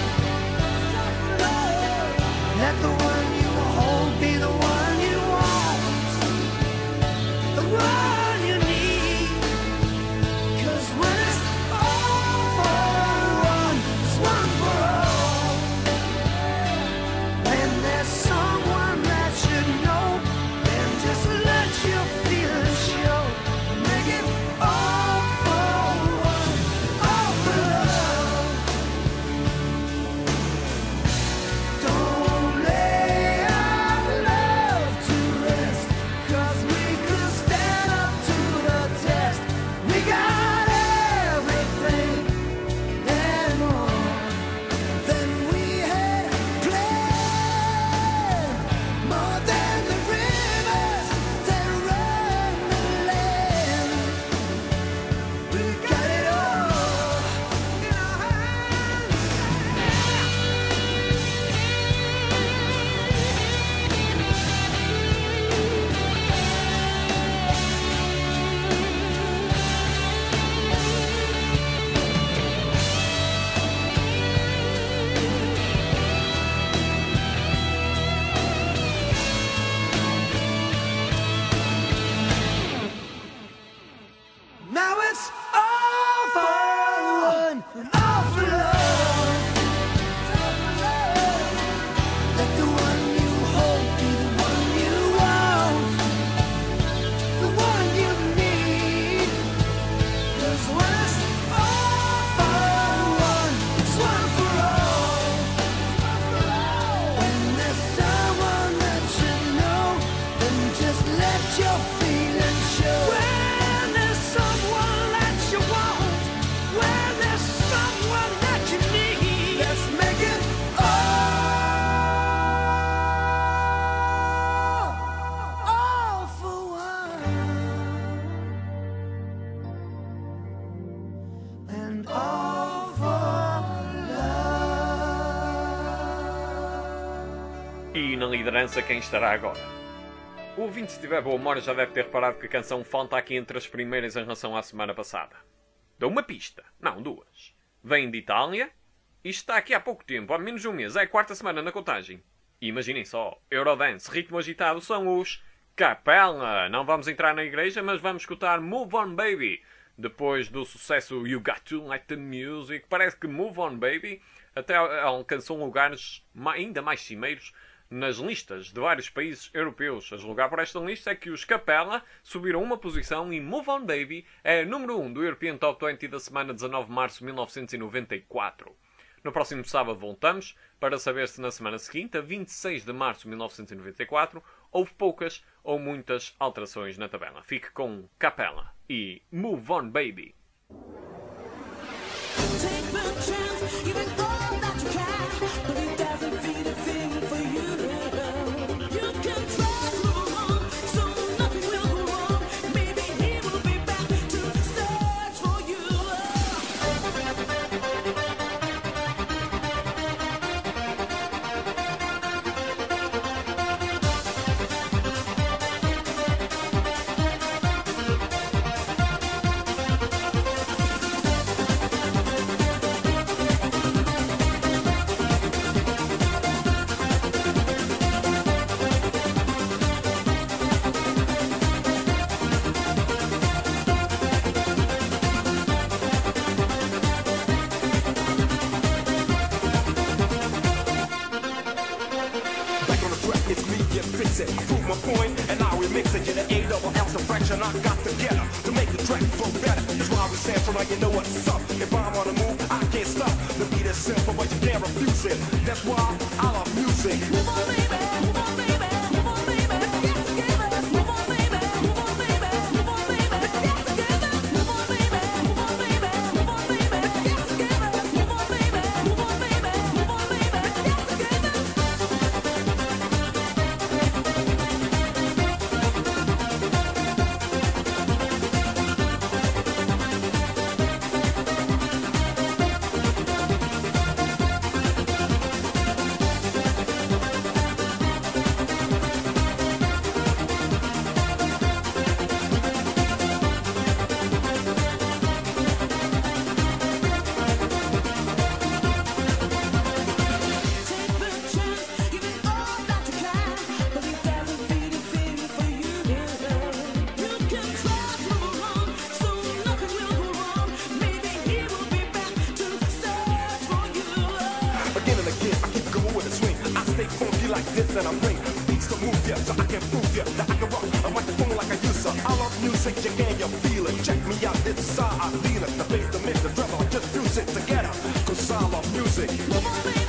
Let the one you hold be the one you want, the one you need. 'Cause when it's all for one, it's one for all. When there's someone that you know, then just let your feelings show. Make it all for one, all for love. Don't lay our love to rest, 'cause we could stand up to the test. We got everything and more than we had planned, more than the rivers that run the land. We got it all in our hands. Now it's all for one and all for love. Let the one you hold be the one you want, the one you need. 'Cause when it's all for one, it's one for all. When there's someone that you know, then just let your feelings show. When there's someone that you want, when there's someone that you need, let's make it all for one and all for love. E na liderança quem estará agora? O ouvinte, se tiver boa memória, já deve ter reparado que a canção Fon está aqui entre as primeiras em relação à semana passada. Dou uma pista. Não, duas. Vem de Itália e está aqui há pouco tempo, há menos de um mês. É a quarta semana na contagem. E imaginem só, Eurodance, ritmo agitado, são os Capella. Não vamos entrar na igreja, mas vamos escutar Move On Baby. Depois do sucesso You Got To Like The Music, parece que Move On Baby até alcançou lugares ainda mais cimeiros nas listas de vários países europeus. A julgar por esta lista é que os Capella subiram uma posição e Move On Baby é número 1 do European Top 20 da semana 19 de março de 1994. No próximo sábado voltamos para saber se na semana seguinte, a 26 de março de 1994, houve poucas ou muitas alterações na tabela. Fique com Capella e Move On Baby. Take the chance, give it all that you can, but it doesn't feel a thing for you. You can try to move on, so nothing will go wrong. Maybe he will be back to search for you. point, and now we mix it. You're the A double L fraction. I got together to make the track flow better. That's why we say, so now you know what's up. If I'm on the move, I can't stop. The beat is simple, but you can't refuse it. That's why I love music. Move on, baby. Move on, baby. Move on, baby. Let's get together. Move on, baby. Move on, baby. Move on, baby. Let's get together. Move on, baby. Move on, baby. Move on, baby. Let's get together. Move on, baby. Move on, baby. Move on, baby. Let's get together. Again and again, I keep going with a swing. I stay funky like this and I bring beats to move ya, so I can prove ya that I can rock a microphone like I used to. I love music, you can you feel it. Check me out, this is how I feel it. The bass, the mix, the drum, I just fuse it together. Cause I love music.